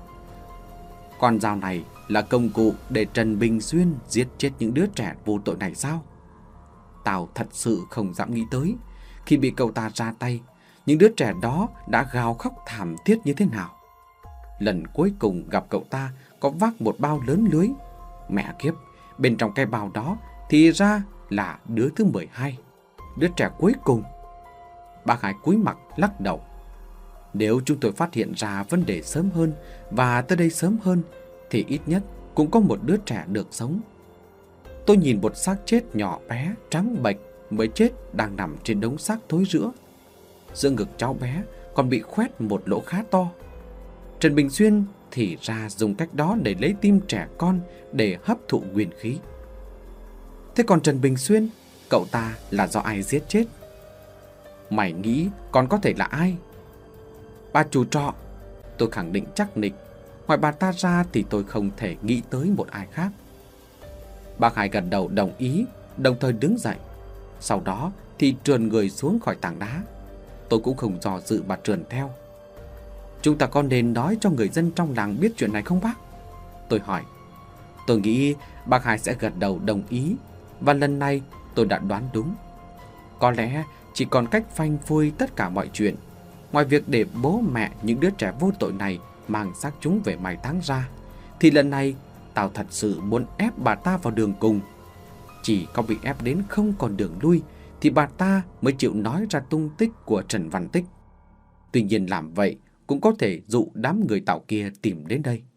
Con dao này là công cụ để Trần Bình Xuyên giết chết những đứa trẻ vô tội này sao? Tao thật sự không dám nghĩ tới, khi bị cậu ta ra tay, những đứa trẻ đó đã gào khóc thảm thiết như thế nào. Lần cuối cùng gặp cậu ta có vác một bao lớn lưới. Mẹ kiếp, bên trong cái bao đó thì ra là đứa thứ mười hai, đứa trẻ cuối cùng. Bác Hai cúi mặt lắc đầu. Nếu chúng tôi phát hiện ra vấn đề sớm hơn và tới đây sớm hơn thì ít nhất cũng có một đứa trẻ được sống. Tôi nhìn một xác chết nhỏ bé trắng bệch mới chết đang nằm trên đống xác thối rữa. Giữa ngực cháu bé còn bị khoét một lỗ khá to. Trần Bình Xuyên thì ra dùng cách đó để lấy tim trẻ con để hấp thụ nguyên khí. Thế còn Trần Bình Xuyên, cậu ta là do ai giết chết? Mày nghĩ còn có thể là ai? Bà chủ trọ. Tôi khẳng định chắc nịch, ngoài bà ta ra thì tôi không thể nghĩ tới một ai khác. Bác Hai gật đầu đồng ý, đồng thời đứng dậy. Sau đó thì trườn người xuống khỏi tảng đá. Tôi cũng không dò dự mà trườn theo. Chúng ta có nên nói cho người dân trong làng biết chuyện này không bác? Tôi hỏi. Tôi nghĩ bác Hai sẽ gật đầu đồng ý, và lần này tôi đã đoán đúng. Có lẽ chỉ còn cách phanh phui tất cả mọi chuyện, ngoài việc để bố mẹ những đứa trẻ vô tội này mang xác chúng về mai táng ra, thì lần này tao thật sự muốn ép bà ta vào đường cùng. Chỉ có bị ép đến không còn đường lui thì bà ta mới chịu nói ra tung tích của Trần Văn Tích. Tuy nhiên làm vậy cũng có thể dụ đám người Tàu kia tìm đến đây.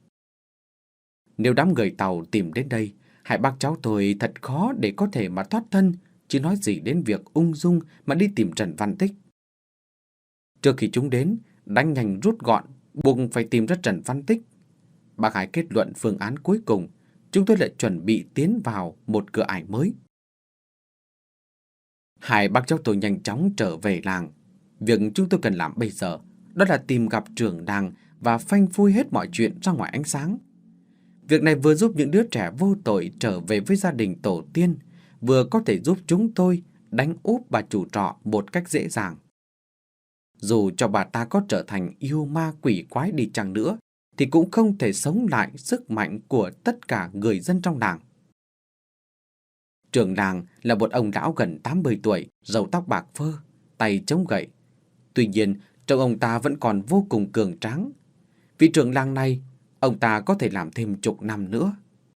Nếu đám người Tàu tìm đến đây, hai bác cháu tôi thật khó để có thể mà thoát thân, chứ nói gì đến việc ung dung mà đi tìm Trần Văn Tích. Trước khi chúng đến, đánh nhanh rút gọn, buộc phải tìm ra Trần Văn Tích. Bác Hai kết luận phương án cuối cùng, chúng tôi lại chuẩn bị tiến vào một cửa ải mới. Hai bác cháu tôi nhanh chóng trở về làng. Việc chúng tôi cần làm bây giờ đó là tìm gặp trưởng làng và phanh phui hết mọi chuyện ra ngoài ánh sáng. Việc này vừa giúp những đứa trẻ vô tội trở về với gia đình tổ tiên, vừa có thể giúp chúng tôi đánh úp bà chủ trọ một cách dễ dàng. Dù cho bà ta có trở thành yêu ma quỷ quái đi chăng nữa, thì cũng không thể sống lại sức mạnh của tất cả người dân trong làng. Trưởng làng là một ông lão gần tám mươi tuổi, râu tóc bạc phơ, tay chống gậy. Tuy nhiên, trông ông ta vẫn còn vô cùng cường tráng. Vì trưởng làng này, ông ta có thể làm thêm chục năm nữa.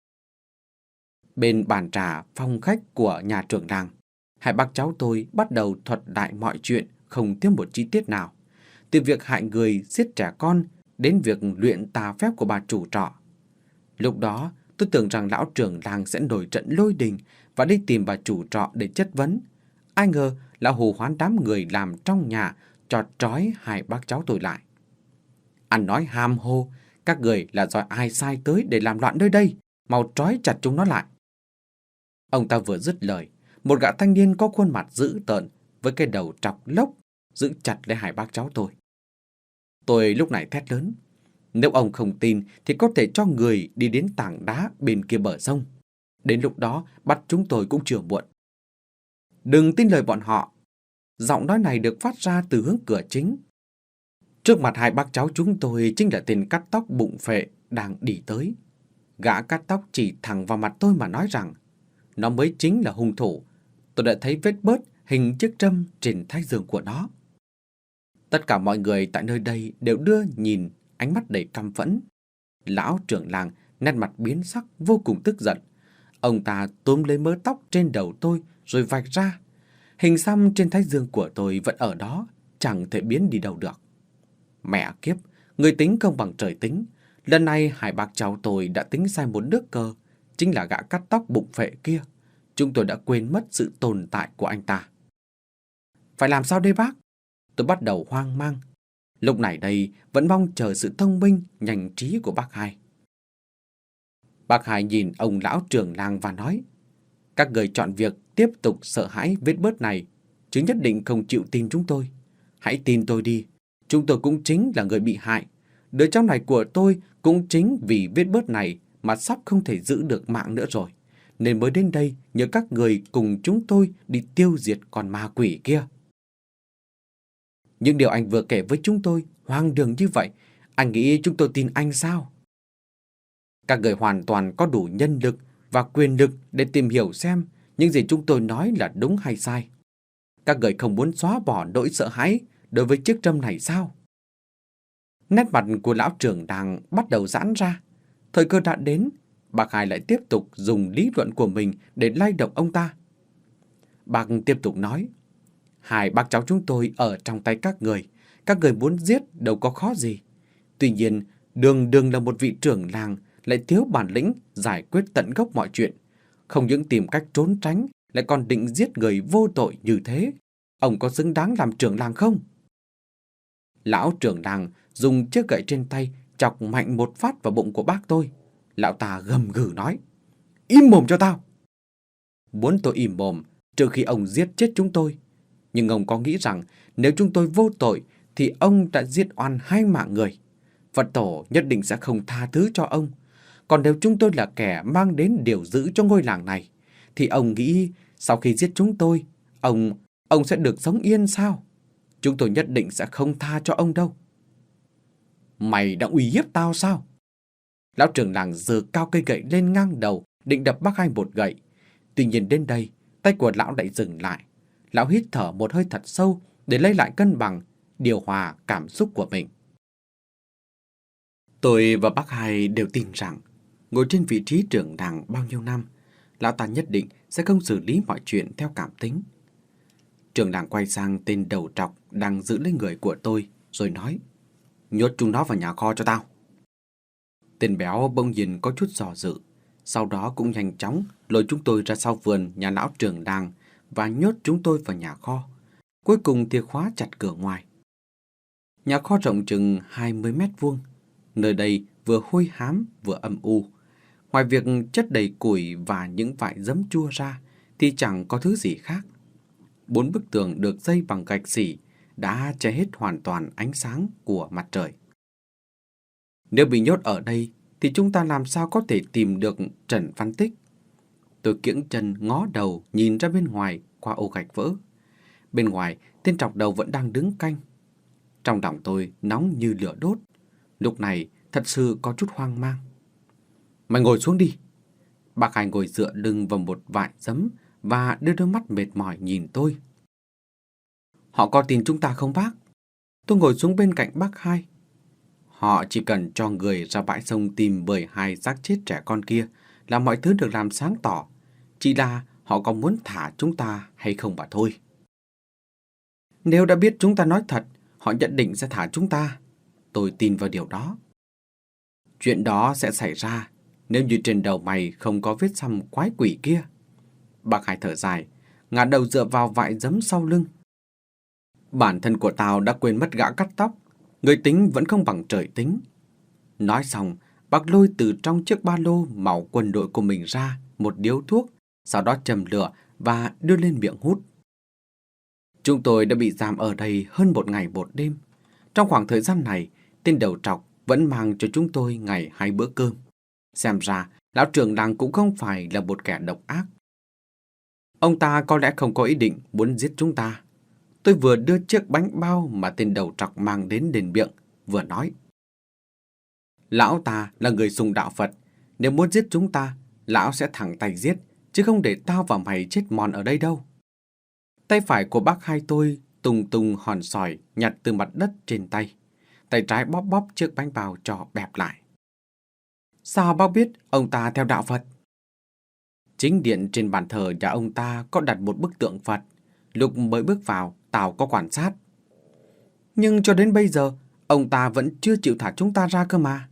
Bên bàn trà phong khách của nhà trưởng làng, hai bác cháu tôi bắt đầu thuật lại mọi chuyện không thiếu một chi tiết nào. Từ việc hại người giết trẻ con đến việc luyện tà phép của bà chủ trọ. Lúc đó tôi tưởng rằng lão trưởng làng sẽ nổi trận lôi đình và đi tìm bà chủ trọ để chất vấn. Ai ngờ lão hù hoán đám người làm trong nhà cho trói hai bác cháu tôi lại. Ăn nói hàm hồ, các người là do ai sai tới để làm loạn nơi đây, mau trói chặt chúng nó lại. Ông ta vừa dứt lời, một gã thanh niên có khuôn mặt dữ tợn với cái đầu trọc lốc giữ chặt lấy hai bác cháu tôi. Tôi lúc này thét lớn, nếu ông không tin thì có thể cho người đi đến tảng đá bên kia bờ sông. Đến lúc đó bắt chúng tôi cũng chưa muộn. Đừng tin lời bọn họ. Giọng nói này được phát ra từ hướng cửa chính. Trước mặt hai bác cháu chúng tôi chính là tên cắt tóc bụng phệ đang đi tới. Gã cắt tóc chỉ thẳng vào mặt tôi mà nói rằng nó mới chính là hung thủ. Tôi đã thấy vết bớt hình chiếc trâm trên thái dương của nó. Tất cả mọi người tại nơi đây đều đưa nhìn ánh mắt đầy căm phẫn. Lão trưởng làng nét mặt biến sắc vô cùng tức giận. Ông ta túm lấy mớ tóc trên đầu tôi rồi vạch ra. Hình xăm trên thái dương của tôi vẫn ở đó, chẳng thể biến đi đâu được. Mẹ kiếp, người tính không bằng trời tính. Lần này hai bác cháu tôi đã tính sai một nước cơ, chính là gã cắt tóc bụng phệ kia. Chúng tôi đã quên mất sự tồn tại của anh ta. Phải làm sao đây bác? Tôi bắt đầu hoang mang. Lúc này đây vẫn mong chờ sự thông minh, nhanh trí của bác hai. Bác hai nhìn ông lão trưởng làng và nói: các người chọn việc tiếp tục sợ hãi vết bớt này, chứ nhất định không chịu tin chúng tôi. Hãy tin tôi đi, chúng tôi cũng chính là người bị hại. Đứa cháu này của tôi cũng chính vì vết bớt này mà sắp không thể giữ được mạng nữa rồi, nên mới đến đây nhờ các người cùng chúng tôi đi tiêu diệt con ma quỷ kia. Những điều anh vừa kể với chúng tôi hoang đường như vậy, anh nghĩ chúng tôi tin anh sao? Các người hoàn toàn có đủ nhân lực và quyền lực để tìm hiểu xem những gì chúng tôi nói là đúng hay sai. Các người không muốn xóa bỏ nỗi sợ hãi đối với chiếc trâm này sao? Nét mặt của lão trưởng làng bắt đầu giãn ra. Thời cơ đã đến, bác hai lại tiếp tục dùng lý luận của mình để lay động ông ta. Bác tiếp tục nói: hai bác cháu chúng tôi ở trong tay các người. Các người muốn giết đâu có khó gì. Tuy nhiên, đường đường là một vị trưởng làng lại thiếu bản lĩnh giải quyết tận gốc mọi chuyện. Không những tìm cách trốn tránh, lại còn định giết người vô tội như thế. Ông có xứng đáng làm trưởng làng không? Lão trưởng làng dùng chiếc gậy trên tay chọc mạnh một phát vào bụng của bác tôi. Lão ta gầm gừ nói: im mồm cho tao! Muốn tôi im mồm trừ khi ông giết chết chúng tôi. Nhưng ông có nghĩ rằng nếu chúng tôi vô tội thì ông đã giết oan hai mạng người. Phật tổ nhất định sẽ không tha thứ cho ông. Còn nếu chúng tôi là kẻ mang đến điều dữ cho ngôi làng này, thì ông nghĩ sau khi giết chúng tôi, ông, ông sẽ được sống yên sao? Chúng tôi nhất định sẽ không tha cho ông đâu. Mày đã uy hiếp tao sao? Lão trưởng làng giơ cao cây gậy lên ngang đầu, định đập bác hai một gậy. Tuy nhiên đến đây, tay của lão lại dừng lại. Lão hít thở một hơi thật sâu để lấy lại cân bằng, điều hòa cảm xúc của mình. Tôi và bác hai đều tin rằng ngồi trên vị trí trưởng làng bao nhiêu năm, lão ta nhất định sẽ không xử lý mọi chuyện theo cảm tính. Trưởng làng quay sang tên đầu trọc đang giữ lấy người của tôi rồi nói: nhốt chúng nó vào nhà kho cho tao. Tên béo bỗng nhiên có chút dò dự, sau đó cũng nhanh chóng lôi chúng tôi ra sau vườn nhà lão trưởng làng và nhốt chúng tôi vào nhà kho. Cuối cùng thì khóa chặt cửa ngoài. Nhà kho rộng chừng hai mươi mét vuông. Nơi đây vừa hôi hám vừa âm u. Ngoài việc chất đầy củi và những vại giấm chua ra thì chẳng có thứ gì khác. Bốn bức tường được xây bằng gạch xỉ đã che hết hoàn toàn ánh sáng của mặt trời. Nếu bị nhốt ở đây thì chúng ta làm sao có thể tìm được Trần Văn Tích? Tôi kiễng chân ngó đầu nhìn ra bên ngoài qua ô gạch vỡ. Bên ngoài, tên trọc đầu vẫn đang đứng canh. Trong lòng tôi nóng như lửa đốt. Lúc này thật sự có chút hoang mang. Mày ngồi xuống đi. Bác hai ngồi dựa lưng vào một vại giấm và đưa đôi mắt mệt mỏi nhìn tôi. Họ có tin chúng ta không bác? Tôi ngồi xuống bên cạnh bác hai. Họ chỉ cần cho người ra bãi sông tìm mười hai xác chết trẻ con kia là mọi thứ được làm sáng tỏ. Chỉ là họ có muốn thả chúng ta hay không mà thôi. Nếu đã biết chúng ta nói thật, họ nhất định sẽ thả chúng ta. Tôi tin vào điều đó. Chuyện đó sẽ xảy ra nếu như trên đầu mày không có vết xăm quái quỷ kia. Bác hai thở dài, ngả đầu dựa vào vại giấm sau lưng. Bản thân của tao đã quên mất gã cắt tóc. Người tính vẫn không bằng trời tính. Nói xong, bác lôi từ trong chiếc ba lô màu quân đội của mình ra một điếu thuốc, sau đó châm lửa và đưa lên miệng hút. Chúng tôi đã bị giam ở đây hơn một ngày một đêm. Trong khoảng thời gian này, tên đầu trọc vẫn mang cho chúng tôi ngày hai bữa cơm. Xem ra, lão trưởng làng cũng không phải là một kẻ độc ác. Ông ta có lẽ không có ý định muốn giết chúng ta. Tôi vừa đưa chiếc bánh bao mà tên đầu trọc mang đến đền miệng, vừa nói. Lão ta là người sùng đạo Phật. Nếu muốn giết chúng ta, lão sẽ thẳng tay giết, chứ không để tao và mày chết mòn ở đây đâu. Tay phải của bác hai tôi tùng tùng hòn sỏi nhặt từ mặt đất trên tay. Tay trái bóp bóp chiếc bánh bao cho bẹp lại. Sao bác biết ông ta theo đạo Phật? Chính điện trên bàn thờ nhà ông ta có đặt một bức tượng Phật. Lúc mới bước vào, tao có quan sát. Nhưng cho đến bây giờ, ông ta vẫn chưa chịu thả chúng ta ra cơ mà.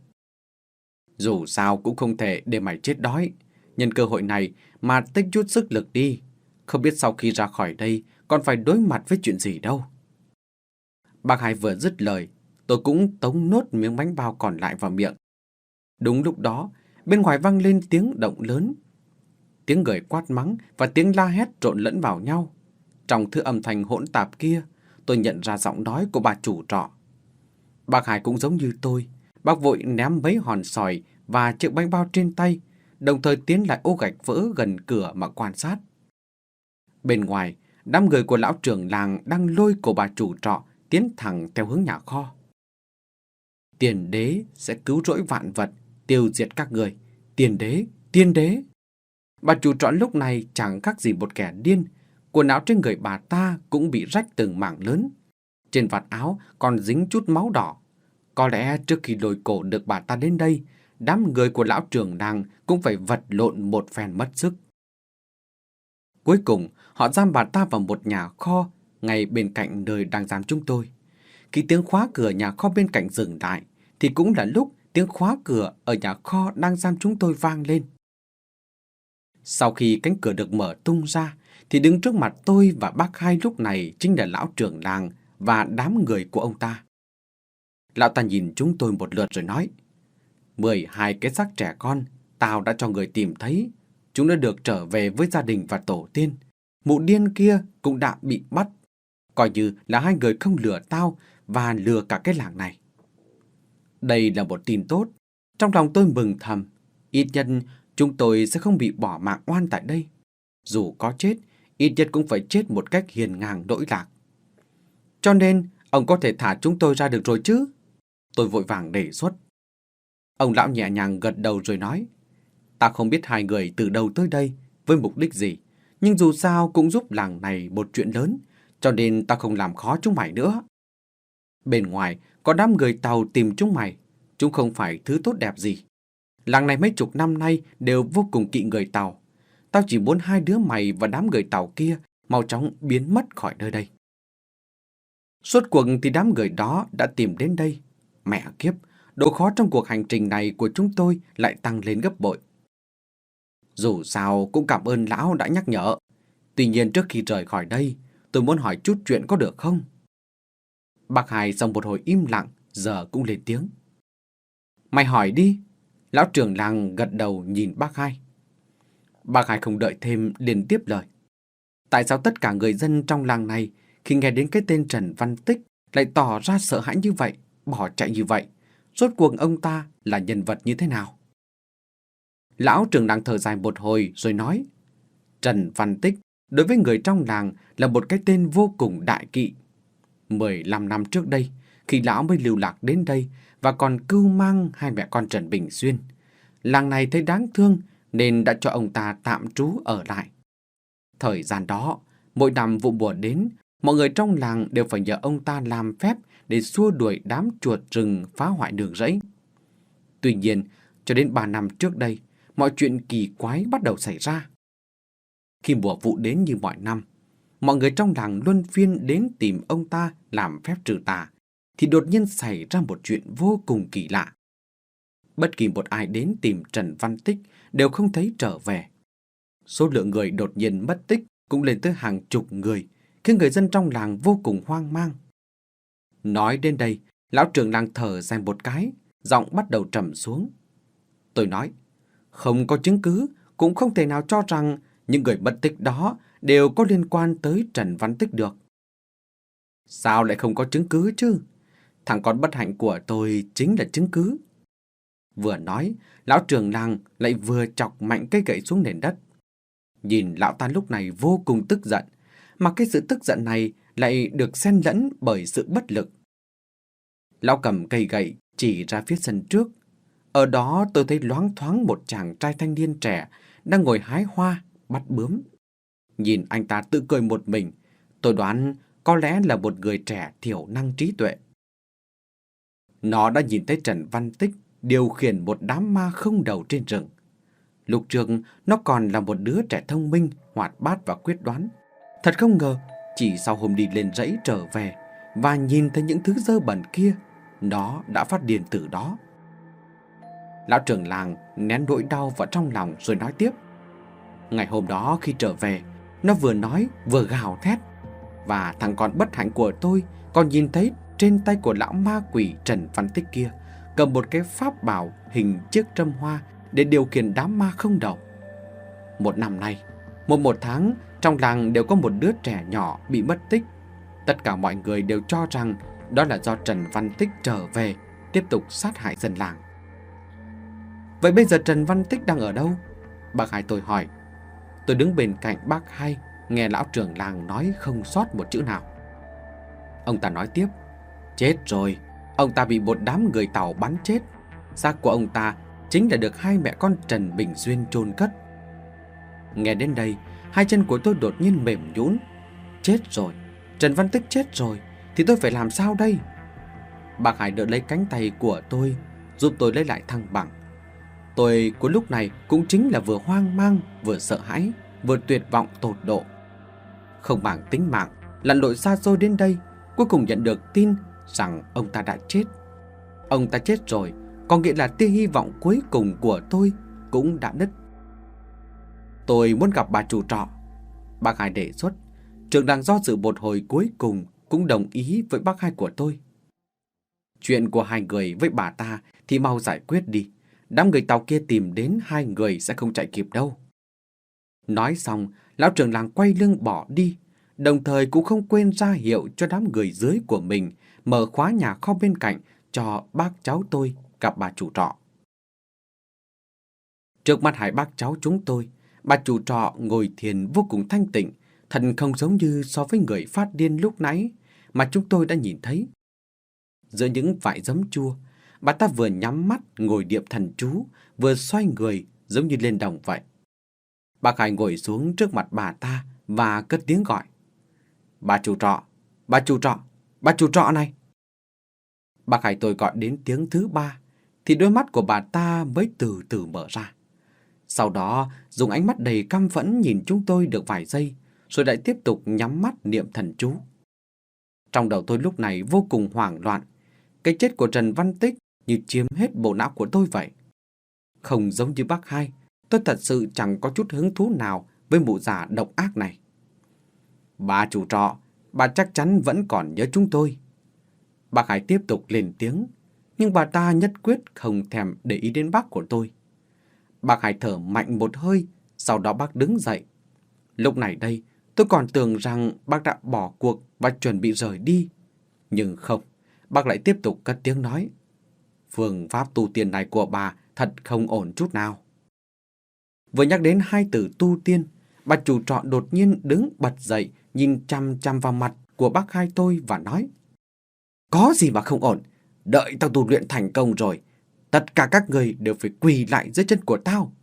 Dù sao cũng không thể để mày chết đói. Nhân cơ hội này mà tích chút sức lực đi. Không biết sau khi ra khỏi đây còn phải đối mặt với chuyện gì đâu. Bác Hai vừa dứt lời, tôi cũng tống nốt miếng bánh bao còn lại vào miệng. Đúng lúc đó, bên ngoài vang lên tiếng động lớn. Tiếng người quát mắng và tiếng la hét trộn lẫn vào nhau. Trong thứ âm thanh hỗn tạp kia, tôi nhận ra giọng nói của bà chủ trọ. Bác Hai cũng giống như tôi. Bác vội ném mấy hòn sỏi và chiếc bánh bao trên tay, đồng thời tiến lại ô gạch vỡ gần cửa mà quan sát. Bên ngoài, đám người của lão trưởng làng đang lôi cổ bà chủ trọ tiến thẳng theo hướng nhà kho. Tiền đế sẽ cứu rỗi vạn vật, tiêu diệt các người. Tiền đế, tiên đế. Bà chủ trọ lúc này chẳng khác gì một kẻ điên. Quần áo trên người bà ta cũng bị rách từng mảng lớn. Trên vạt áo còn dính chút máu đỏ. Có lẽ trước khi lôi cổ được bà ta đến đây, đám người của lão trưởng làng cũng phải vật lộn một phen mất sức. Cuối cùng, họ giam bà ta vào một nhà kho ngay bên cạnh nơi đang giam chúng tôi. Khi tiếng khóa cửa nhà kho bên cạnh dừng lại, thì cũng là lúc tiếng khóa cửa ở nhà kho đang giam chúng tôi vang lên. Sau khi cánh cửa được mở tung ra, thì đứng trước mặt tôi và bác Hai lúc này chính là lão trưởng làng và đám người của ông ta. Lão ta nhìn chúng tôi một lượt rồi nói: Mười hai cái xác trẻ con, tao đã cho người tìm thấy. Chúng đã được trở về với gia đình và tổ tiên. Mụ điên kia cũng đã bị bắt. Coi như là hai người không lừa tao và lừa cả cái làng này. Đây là một tin tốt. Trong lòng tôi mừng thầm. Ít nhất chúng tôi sẽ không bị bỏ mạng oan tại đây. Dù có chết, ít nhất cũng phải chết một cách hiền ngang lỗi lạc. Cho nên, ông có thể thả chúng tôi ra được rồi chứ? Tôi vội vàng đề xuất. Ông lão nhẹ nhàng gật đầu rồi nói: Ta không biết hai người từ đâu tới đây, với mục đích gì, nhưng dù sao cũng giúp làng này một chuyện lớn, cho nên ta không làm khó chúng mày nữa. Bên ngoài có đám người Tàu tìm chúng mày, chúng không phải thứ tốt đẹp gì. Làng này mấy chục năm nay đều vô cùng kỵ người Tàu. Tao chỉ muốn hai đứa mày và đám người Tàu kia mau chóng biến mất khỏi nơi đây. Suốt cuộc thì đám người đó đã tìm đến đây. Mẹ kiếp, độ khó trong cuộc hành trình này của chúng tôi lại tăng lên gấp bội. Dù sao cũng cảm ơn lão đã nhắc nhở. Tuy nhiên trước khi rời khỏi đây, tôi muốn hỏi chút chuyện có được không? Bác Hai sau một hồi im lặng, giờ cũng lên tiếng. Mày hỏi đi. Lão trưởng làng gật đầu nhìn bác Hai. Bác Hai không đợi thêm liền tiếp lời. Tại sao tất cả người dân trong làng này khi nghe đến cái tên Trần Văn Tích lại tỏ ra sợ hãi như vậy, bỏ chạy như vậy? Rốt cuộc ông ta là nhân vật như thế nào? Lão trưởng làng thở dài một hồi rồi nói: Trần Văn Tích đối với người trong làng là một cái tên vô cùng đại kỵ. Mười lăm năm trước đây, khi lão mới lưu lạc đến đây và còn cưu mang hai mẹ con Trần Bình Xuyên, làng này thấy đáng thương nên đã cho ông ta tạm trú ở lại. Thời gian đó, mỗi năm vụ mùa đến, mọi người trong làng đều phải nhờ ông ta làm phép để xua đuổi đám chuột rừng phá hoại đường rẫy. Tuy nhiên, cho đến ba năm trước đây, mọi chuyện kỳ quái bắt đầu xảy ra. Khi mùa vụ đến như mọi năm, mọi người trong làng luân phiên đến tìm ông ta làm phép trừ tà, thì đột nhiên xảy ra một chuyện vô cùng kỳ lạ. Bất kỳ một ai đến tìm Trần Văn Tích đều không thấy trở về. Số lượng người đột nhiên mất tích cũng lên tới hàng chục người, khiến người dân trong làng vô cùng hoang mang. Nói đến đây, lão trưởng làng thở dài một cái, giọng bắt đầu trầm xuống. Tôi nói, không có chứng cứ, cũng không thể nào cho rằng những người mất tích đó đều có liên quan tới Trần Văn Tích được. Sao lại không có chứng cứ chứ? Thằng con bất hạnh của tôi chính là chứng cứ. Vừa nói, lão trưởng làng lại vừa chọc mạnh cây gậy xuống nền đất. Nhìn lão ta lúc này vô cùng tức giận, mà cái sự tức giận này lại được xen lẫn bởi sự bất lực. Lão cầm cây gậy chỉ ra phía sân trước. Ở đó tôi thấy loáng thoáng một chàng trai thanh niên trẻ đang ngồi hái hoa, bắt bướm. Nhìn anh ta tự cười một mình, tôi đoán có lẽ là một người trẻ thiểu năng trí tuệ. Nó đã nhìn thấy Trần Văn Tích điều khiển một đám ma không đầu trên rừng. Lúc trước nó còn là một đứa trẻ thông minh, hoạt bát và quyết đoán. Thật không ngờ, Chỉ sau hôm đi lên rẫy trở về và nhìn thấy những thứ dơ bẩn kia, nó đã phát điên từ đó. Lão trưởng làng nén nỗi đau vào trong lòng rồi nói tiếp. Ngày hôm đó khi trở về, nó vừa nói vừa gào thét. Và thằng con bất hạnh của tôi còn nhìn thấy trên tay của lão ma quỷ Trần Văn Tích kia cầm một cái pháp bảo hình chiếc trâm hoa để điều khiển đám ma không đầu. Một năm nay, một một tháng, trong làng đều có một đứa trẻ nhỏ bị mất tích. Tất cả mọi người đều cho rằng đó là do Trần Văn Tích trở về tiếp tục sát hại dân làng. Vậy bây giờ Trần Văn Tích đang ở đâu? Bác Hai tôi hỏi. Tôi đứng bên cạnh bác Hai, nghe lão trưởng làng nói không sót một chữ nào. Ông ta nói tiếp. Chết rồi, ông ta bị một đám người Tàu bắn chết. Xác của ông ta chính là được hai mẹ con Trần Bình Duyên chôn cất. Nghe đến đây, hai chân của tôi đột nhiên mềm nhũn. Chết rồi, Trần Văn Tích chết rồi, thì tôi phải làm sao đây? Bác Hải đỡ lấy cánh tay của tôi, giúp tôi lấy lại thăng bằng. Tôi của lúc này cũng chính là vừa hoang mang, vừa sợ hãi, vừa tuyệt vọng tột độ. Không màng tính mạng, lặn lội xa xôi đến đây, cuối cùng nhận được tin rằng ông ta đã chết. Ông ta chết rồi, có nghĩa là tia hy vọng cuối cùng của tôi cũng đã đứt. Tôi muốn gặp bà chủ trọ. Bác Hai đề xuất. Trưởng làng do dự một hồi cuối cùng cũng đồng ý với bác Hai của tôi. Chuyện của hai người với bà ta thì mau giải quyết đi. Đám người Tàu kia tìm đến hai người sẽ không chạy kịp đâu. Nói xong, lão trưởng làng quay lưng bỏ đi, đồng thời cũng không quên ra hiệu cho đám người dưới của mình mở khóa nhà kho bên cạnh cho bác cháu tôi gặp bà chủ trọ. Trước mặt hai bác cháu chúng tôi, bà chủ trọ ngồi thiền vô cùng thanh tịnh, thật không giống như so với người phát điên lúc nãy mà chúng tôi đã nhìn thấy. Giữa những vải giấm chua, bà ta vừa nhắm mắt ngồi niệm thần chú, vừa xoay người giống như lên đồng vậy. Bác Hai ngồi xuống trước mặt bà ta và cất tiếng gọi. Bà chủ trọ, bà chủ trọ, bà chủ trọ này. Bác Hai tôi gọi đến tiếng thứ ba, thì đôi mắt của bà ta mới từ từ mở ra. Sau đó dùng ánh mắt đầy căm phẫn nhìn chúng tôi được vài giây, rồi lại tiếp tục nhắm mắt niệm thần chú. Trong đầu tôi lúc này vô cùng hoảng loạn. Cái chết của Trần Văn Tích như chiếm hết bộ não của tôi vậy. Không giống như bác Hai, tôi thật sự chẳng có chút hứng thú nào với mụ già độc ác này. Bà chủ trọ, bà chắc chắn vẫn còn nhớ chúng tôi. Bác Hai tiếp tục lên tiếng, nhưng bà ta nhất quyết không thèm để ý đến bác của tôi. Bác Hai thở mạnh một hơi, sau đó bác đứng dậy. Lúc này đây, tôi còn tưởng rằng bác đã bỏ cuộc và chuẩn bị rời đi. Nhưng không, bác lại tiếp tục cất tiếng nói. Phương pháp tu tiên này của bà thật không ổn chút nào. Vừa nhắc đến hai từ tu tiên, bà chủ trọ đột nhiên đứng bật dậy, nhìn chăm chăm vào mặt của bác Hai tôi và nói. Có gì mà không ổn, đợi tao tu luyện thành công rồi, tất cả các người đều phải quỳ lại dưới chân của tao.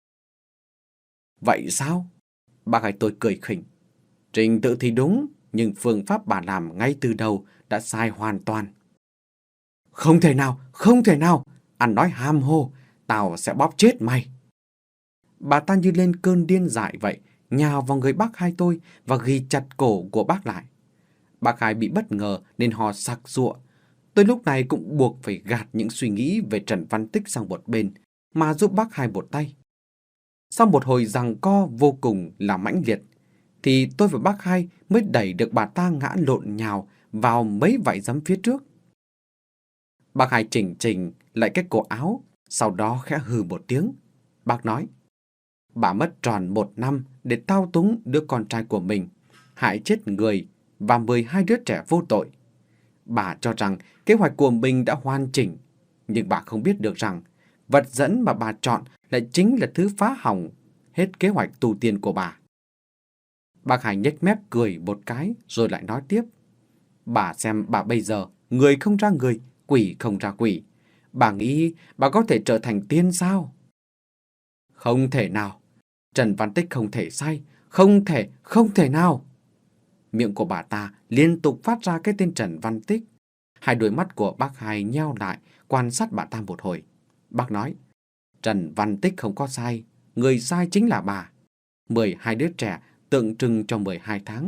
Vậy sao? Bác Hai tôi cười khỉnh. Trình tự thì đúng, nhưng phương pháp bà làm ngay từ đầu đã sai hoàn toàn. Không thể nào, không thể nào, ăn nói ham hô, tao sẽ bóp chết mày. Bà ta như lên cơn điên dại vậy, nhào vào người bác Hai tôi và ghi chặt cổ của bác lại. Bác Hai bị bất ngờ nên ho sặc sụa. Tôi lúc này cũng buộc phải gạt những suy nghĩ về Trần Văn Tích sang một bên mà giúp bác Hai một tay. Sau một hồi giằng co vô cùng là mãnh liệt, thì tôi và bác Hai mới đẩy được bà ta ngã lộn nhào vào mấy vải giấm phía trước. Bác Hai chỉnh chỉnh lại cái cổ áo, sau đó khẽ hừ một tiếng. Bác nói, bà mất tròn một năm để thao túng đứa con trai của mình, hại chết người và mười hai đứa trẻ vô tội. Bà cho rằng kế hoạch của mình đã hoàn chỉnh, nhưng bà không biết được rằng vật dẫn mà bà chọn lại chính là thứ phá hỏng hết kế hoạch tu tiên của bà. Bác Hai nhếch mép cười một cái rồi lại nói tiếp. Bà xem bà bây giờ, người không ra người, quỷ không ra quỷ. Bà nghĩ bà có thể trở thành tiên sao? Không thể nào. Trần Văn Tích không thể sai. Không thể, không thể nào. Miệng của bà ta liên tục phát ra cái tên Trần Văn Tích. Hai đôi mắt của bác Hai nheo lại, quan sát bà ta một hồi. Bác nói, Trần Văn Tích không có sai, người sai chính là bà. Mười hai đứa trẻ tượng trưng cho mười hai tháng,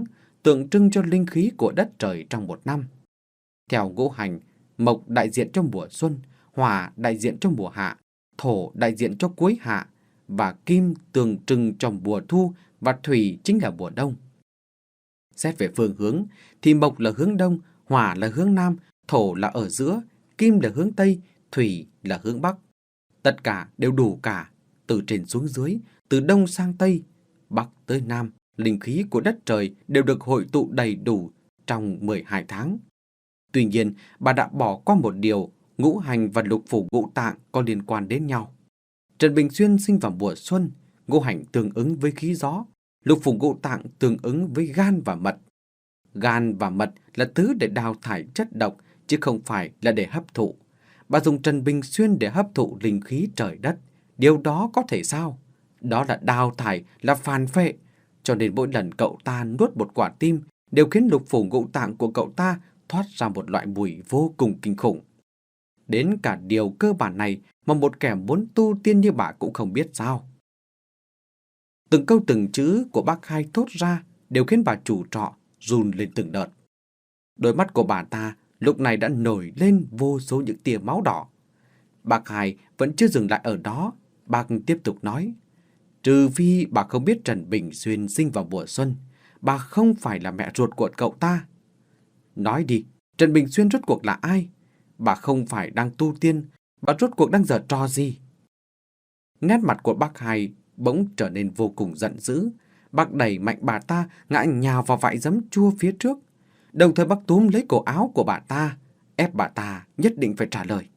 tượng trưng cho linh khí của đất trời trong một năm. Theo ngũ hành, mộc đại diện cho mùa xuân, hỏa đại diện cho mùa hạ, thổ đại diện cho cuối hạ, và kim tượng trưng cho mùa thu, và thủy chính là mùa đông. Xét về phương hướng thì mộc là hướng đông, hỏa là hướng nam, thổ là ở giữa, kim là hướng tây, thủy là hướng bắc. Tất cả đều đủ cả, từ trên xuống dưới, từ đông sang tây, bắc tới nam, linh khí của đất trời đều được hội tụ đầy đủ trong mười hai tháng. Tuy nhiên, bà đã bỏ qua một điều, ngũ hành và lục phủ ngũ tạng có liên quan đến nhau. Trần Bình Xuyên sinh vào mùa xuân, ngũ hành tương ứng với khí gió, lục phủ ngũ tạng tương ứng với gan và mật. Gan và mật là thứ để đào thải chất độc, chứ không phải là để hấp thụ. Bà dùng Trần Bình Xuyên để hấp thụ linh khí trời đất. Điều đó có thể sao? Đó là đào thải, là phản phệ. Cho nên mỗi lần cậu ta nuốt một quả tim đều khiến lục phủ ngũ tạng của cậu ta thoát ra một loại mùi vô cùng kinh khủng. Đến cả điều cơ bản này mà một kẻ muốn tu tiên như bà cũng không biết sao. Từng câu từng chữ của bác Hai thốt ra đều khiến bà chủ trọ run lên từng đợt. Đôi mắt của bà ta lúc này đã nổi lên vô số những tia máu đỏ. Bác Hai vẫn chưa dừng lại ở đó, bác tiếp tục nói: trừ phi bà không biết Trần Bình Xuyên sinh vào mùa xuân, bà không phải là mẹ ruột của cậu ta. Nói đi, Trần Bình Xuyên rốt cuộc là ai? Bà không phải đang tu tiên, bà rốt cuộc đang giở trò gì? Nét mặt của bác Hai bỗng trở nên vô cùng giận dữ. Bác đẩy mạnh bà ta ngã nhào vào vại giấm chua phía trước, đồng thời bác túm lấy cổ áo của bà ta, ép bà ta nhất định phải trả lời.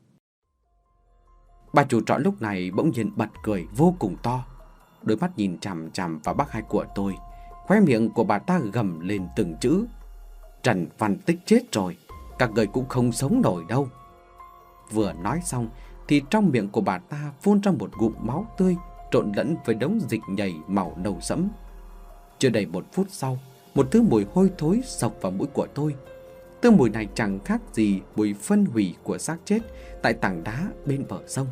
Bà chủ trọ lúc này bỗng nhiên bật cười vô cùng to, đôi mắt nhìn chằm chằm vào bác Hai của tôi. Khóe miệng của bà ta gầm lên từng chữ: Trần Văn Tích chết rồi, các người cũng không sống nổi đâu. Vừa nói xong thì trong miệng của bà ta phun ra một ngụm máu tươi trộn lẫn với đống dịch nhầy màu nâu sẫm. Chưa đầy một phút sau, một thứ mùi hôi thối xộc vào mũi của tôi. Thứ mùi này chẳng khác gì mùi phân hủy của xác chết tại tảng đá bên bờ sông.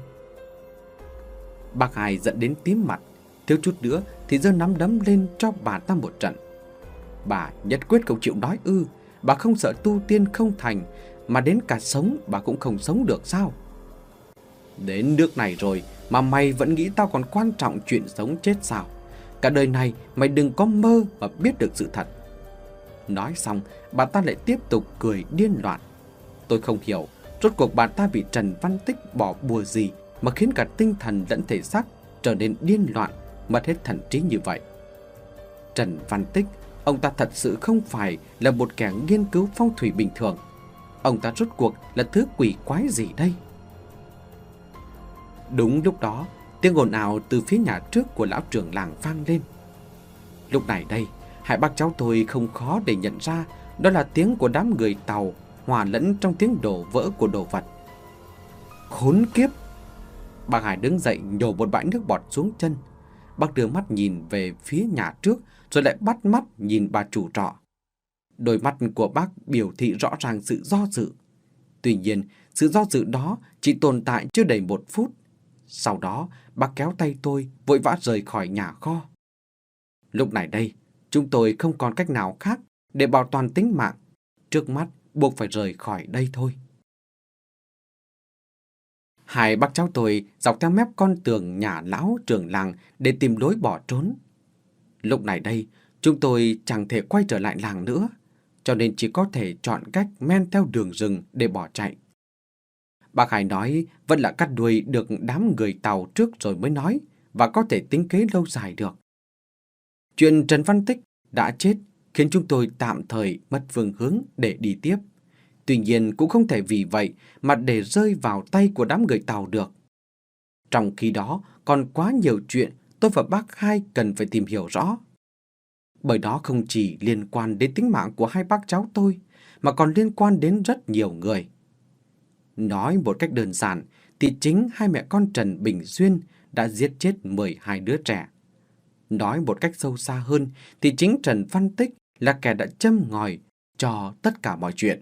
Bác Hai giận đến tím mặt, thiếu chút nữa thì giơ nắm đấm lên cho bà ta một trận. Bà nhất quyết không chịu nói ư? Bà không sợ tu tiên không thành, mà đến cả sống bà cũng không sống được sao? Đến nước này rồi mà mày vẫn nghĩ tao còn quan trọng chuyện sống chết sao? Cả đời này mày đừng có mơ mà biết được sự thật. Nói xong, bà ta lại tiếp tục cười điên loạn. Tôi không hiểu, rốt cuộc bà ta bị Trần Văn Tích bỏ bùa gì mà khiến cả tinh thần lẫn thể xác trở nên điên loạn, mất hết thần trí như vậy. Trần Văn Tích, ông ta thật sự không phải là một kẻ nghiên cứu phong thủy bình thường. Ông ta rốt cuộc là thứ quỷ quái gì đây? Đúng lúc đó, tiếng ồn ào từ phía nhà trước của lão trưởng làng vang lên. Lúc này đây, hai bác cháu tôi không khó để nhận ra đó là tiếng của đám người Tàu hòa lẫn trong tiếng đổ vỡ của đồ vật. Khốn kiếp! Bác Hải đứng dậy nhổ một bãi nước bọt xuống chân. Bác đưa mắt nhìn về phía nhà trước rồi lại bắt mắt nhìn bà chủ trọ. Đôi mắt của bác biểu thị rõ ràng sự do dự. Tuy nhiên, sự do dự đó chỉ tồn tại chưa đầy một phút. Sau đó, bác kéo tay tôi vội vã rời khỏi nhà kho. Lúc này đây, chúng tôi không còn cách nào khác để bảo toàn tính mạng. Trước mắt buộc phải rời khỏi đây thôi. Hai bác cháu tôi dọc theo mép con tường nhà lão trưởng làng để tìm lối bỏ trốn. Lúc này đây, chúng tôi chẳng thể quay trở lại làng nữa, cho nên chỉ có thể chọn cách men theo đường rừng để bỏ chạy. Bác Hải nói vẫn là cắt đuôi được đám người Tàu trước rồi mới nói, và có thể tính kế lâu dài được. Chuyện Trần Văn Tích đã chết khiến chúng tôi tạm thời mất phương hướng để đi tiếp. Tuy nhiên cũng không thể vì vậy mà để rơi vào tay của đám người Tàu được. Trong khi đó còn quá nhiều chuyện tôi và bác Hai cần phải tìm hiểu rõ. Bởi đó không chỉ liên quan đến tính mạng của hai bác cháu tôi, mà còn liên quan đến rất nhiều người. Nói một cách đơn giản thì chính hai mẹ con Trần Bình Xuyên đã giết chết mười hai đứa trẻ. Nói một cách sâu xa hơn thì chính Trần Văn Tích là kẻ đã châm ngòi cho tất cả mọi chuyện.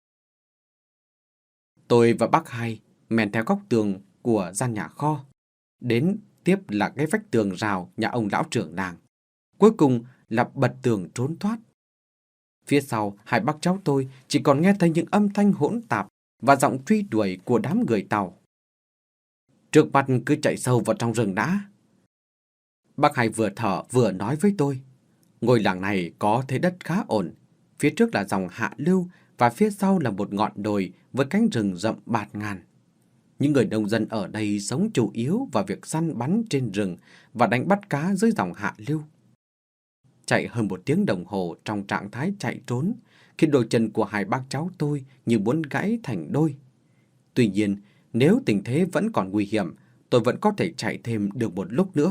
Tôi và bác Hai men theo góc tường của gian nhà kho, đến tiếp là cái vách tường rào nhà ông lão trưởng làng, cuối cùng là bật tường trốn thoát. Phía sau, hai bác cháu tôi chỉ còn nghe thấy những âm thanh hỗn tạp và giọng truy đuổi của đám người Tàu. Trước mặt cứ chạy sâu vào trong rừng đã. Bác Hai vừa thở vừa nói với tôi. Ngôi làng này có thế đất khá ổn. Phía trước là dòng hạ lưu và phía sau là một ngọn đồi với cánh rừng rậm bạt ngàn. Những người nông dân ở đây sống chủ yếu vào việc săn bắn trên rừng và đánh bắt cá dưới dòng hạ lưu. Chạy hơn một tiếng đồng hồ trong trạng thái chạy trốn, khi đôi chân của hai bác cháu tôi như muốn gãy thành đôi. Tuy nhiên, nếu tình thế vẫn còn nguy hiểm, tôi vẫn có thể chạy thêm được một lúc nữa.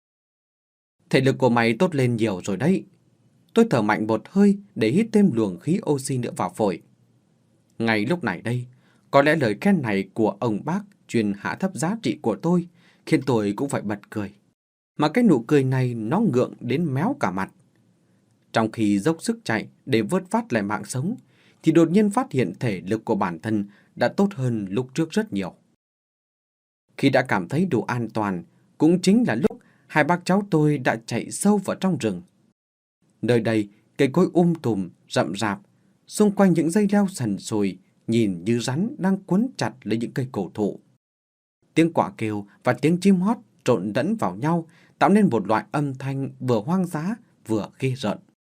Thể lực của mày tốt lên nhiều rồi đấy. Tôi thở mạnh một hơi để hít thêm luồng khí oxy nữa vào phổi. Ngay lúc này đây, có lẽ lời khen này của ông bác chuyên hạ thấp giá trị của tôi khiến tôi cũng phải bật cười. Mà cái nụ cười này nó ngượng đến méo cả mặt. Trong khi dốc sức chạy để vớt vát lại mạng sống, thì đột nhiên phát hiện thể lực của bản thân đã tốt hơn lúc trước rất nhiều. Khi đã cảm thấy đủ an toàn, cũng chính là lúc hai bác cháu tôi đã chạy sâu vào trong rừng. Nơi đây, cây cối um tùm, rậm rạp, xung quanh những dây leo sần sùi, nhìn như rắn đang quấn chặt lấy những cây cổ thụ. Tiếng quạ kêu và tiếng chim hót trộn lẫn vào nhau, tạo nên một loại âm thanh vừa hoang dã vừa ghê rợn.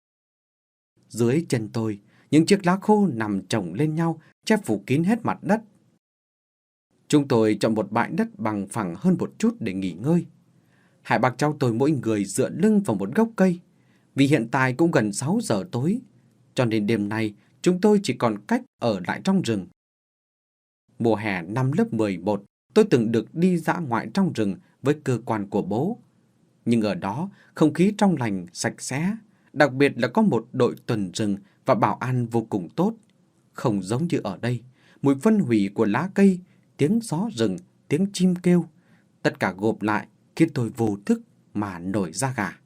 Dưới chân tôi, những chiếc lá khô nằm chồng lên nhau, che phủ kín hết mặt đất. Chúng tôi chọn một bãi đất bằng phẳng hơn một chút để nghỉ ngơi. Hai bác cháu tôi mỗi người dựa lưng vào một gốc cây. Vì hiện tại cũng gần sáu giờ tối, cho nên đêm nay chúng tôi chỉ còn cách ở lại trong rừng. Mùa hè năm lớp mười một, tôi từng được đi dã ngoại trong rừng với cơ quan của bố. Nhưng ở đó, không khí trong lành, sạch sẽ, đặc biệt là có một đội tuần rừng và bảo an vô cùng tốt. Không giống như ở đây, mùi phân hủy của lá cây, tiếng gió rừng, tiếng chim kêu, tất cả gộp lại khiến tôi vô thức mà nổi da gà.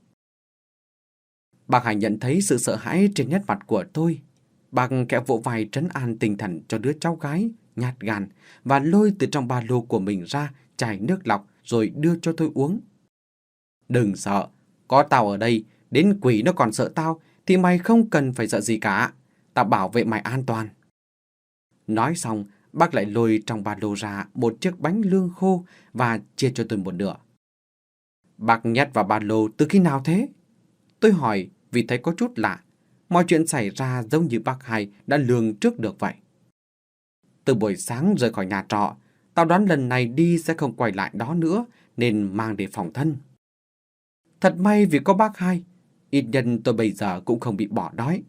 Bác Hải nhận thấy sự sợ hãi trên nét mặt của tôi. Bác kẽ vỗ vai trấn an tinh thần cho đứa cháu gái nhát gan và lôi từ trong ba lô của mình ra chai nước lọc rồi đưa cho tôi uống. Đừng sợ, có tao ở đây, đến quỷ nó còn sợ tao thì mày không cần phải sợ gì cả. Tao bảo vệ mày an toàn. Nói xong, bác lại lôi trong ba lô ra một chiếc bánh lương khô và chia cho tôi một nửa. Bác nhét vào ba lô từ khi nào thế? Tôi hỏi vì thấy có chút lạ. Mọi chuyện xảy ra giống như bác Hai đã lường trước được vậy. Từ buổi sáng rời khỏi nhà trọ, tao đoán lần này đi sẽ không quay lại đó nữa nên mang để phòng thân. Thật may vì có bác Hai, ít nhân tôi bây giờ cũng không bị bỏ đói.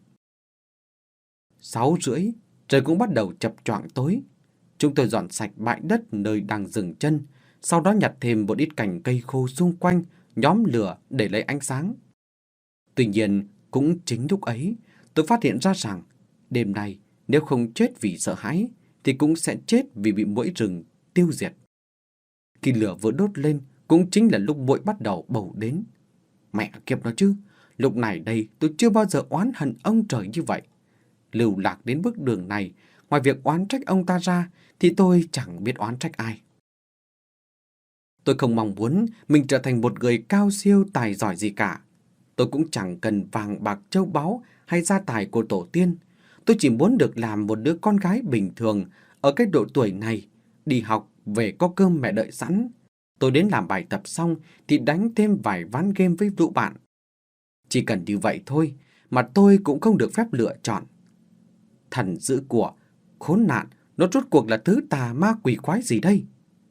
Sáu rưỡi, trời cũng bắt đầu chập choạng tối. Chúng tôi dọn sạch bãi đất nơi đang dừng chân, sau đó nhặt thêm một ít cành cây khô xung quanh, nhóm lửa để lấy ánh sáng. Tuy nhiên, cũng chính lúc ấy, tôi phát hiện ra rằng đêm nay nếu không chết vì sợ hãi thì cũng sẽ chết vì bị muỗi rừng tiêu diệt. Khi lửa vừa đốt lên cũng chính là lúc muỗi bắt đầu bầu đến. Mẹ kiếp nó chứ, lúc này đây tôi chưa bao giờ oán hận ông trời như vậy. Lưu lạc đến bước đường này, ngoài việc oán trách ông ta ra thì tôi chẳng biết oán trách ai. Tôi không mong muốn mình trở thành một người cao siêu tài giỏi gì cả. Tôi cũng chẳng cần vàng bạc châu báu hay gia tài của tổ tiên. Tôi chỉ muốn được làm một đứa con gái bình thường ở cái độ tuổi này, đi học về có cơm mẹ đợi sẵn. Tôi đến làm bài tập xong thì đánh thêm vài ván game với lũ bạn. Chỉ cần như vậy thôi mà tôi cũng không được phép lựa chọn. Thần giữ của, khốn nạn, nó rốt cuộc là thứ tà ma quỷ quái gì đây?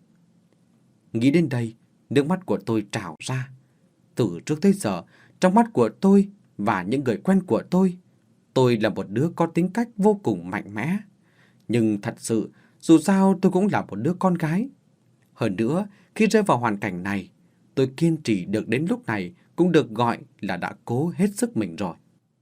Nghĩ đến đây, nước mắt của tôi trào ra. Từ trước tới giờ, trong mắt của tôi và những người quen của tôi, tôi là một đứa có tính cách vô cùng mạnh mẽ. Nhưng thật sự, dù sao tôi cũng là một đứa con gái. Hơn nữa, khi rơi vào hoàn cảnh này, tôi kiên trì được đến lúc này cũng được gọi là đã cố hết sức mình rồi.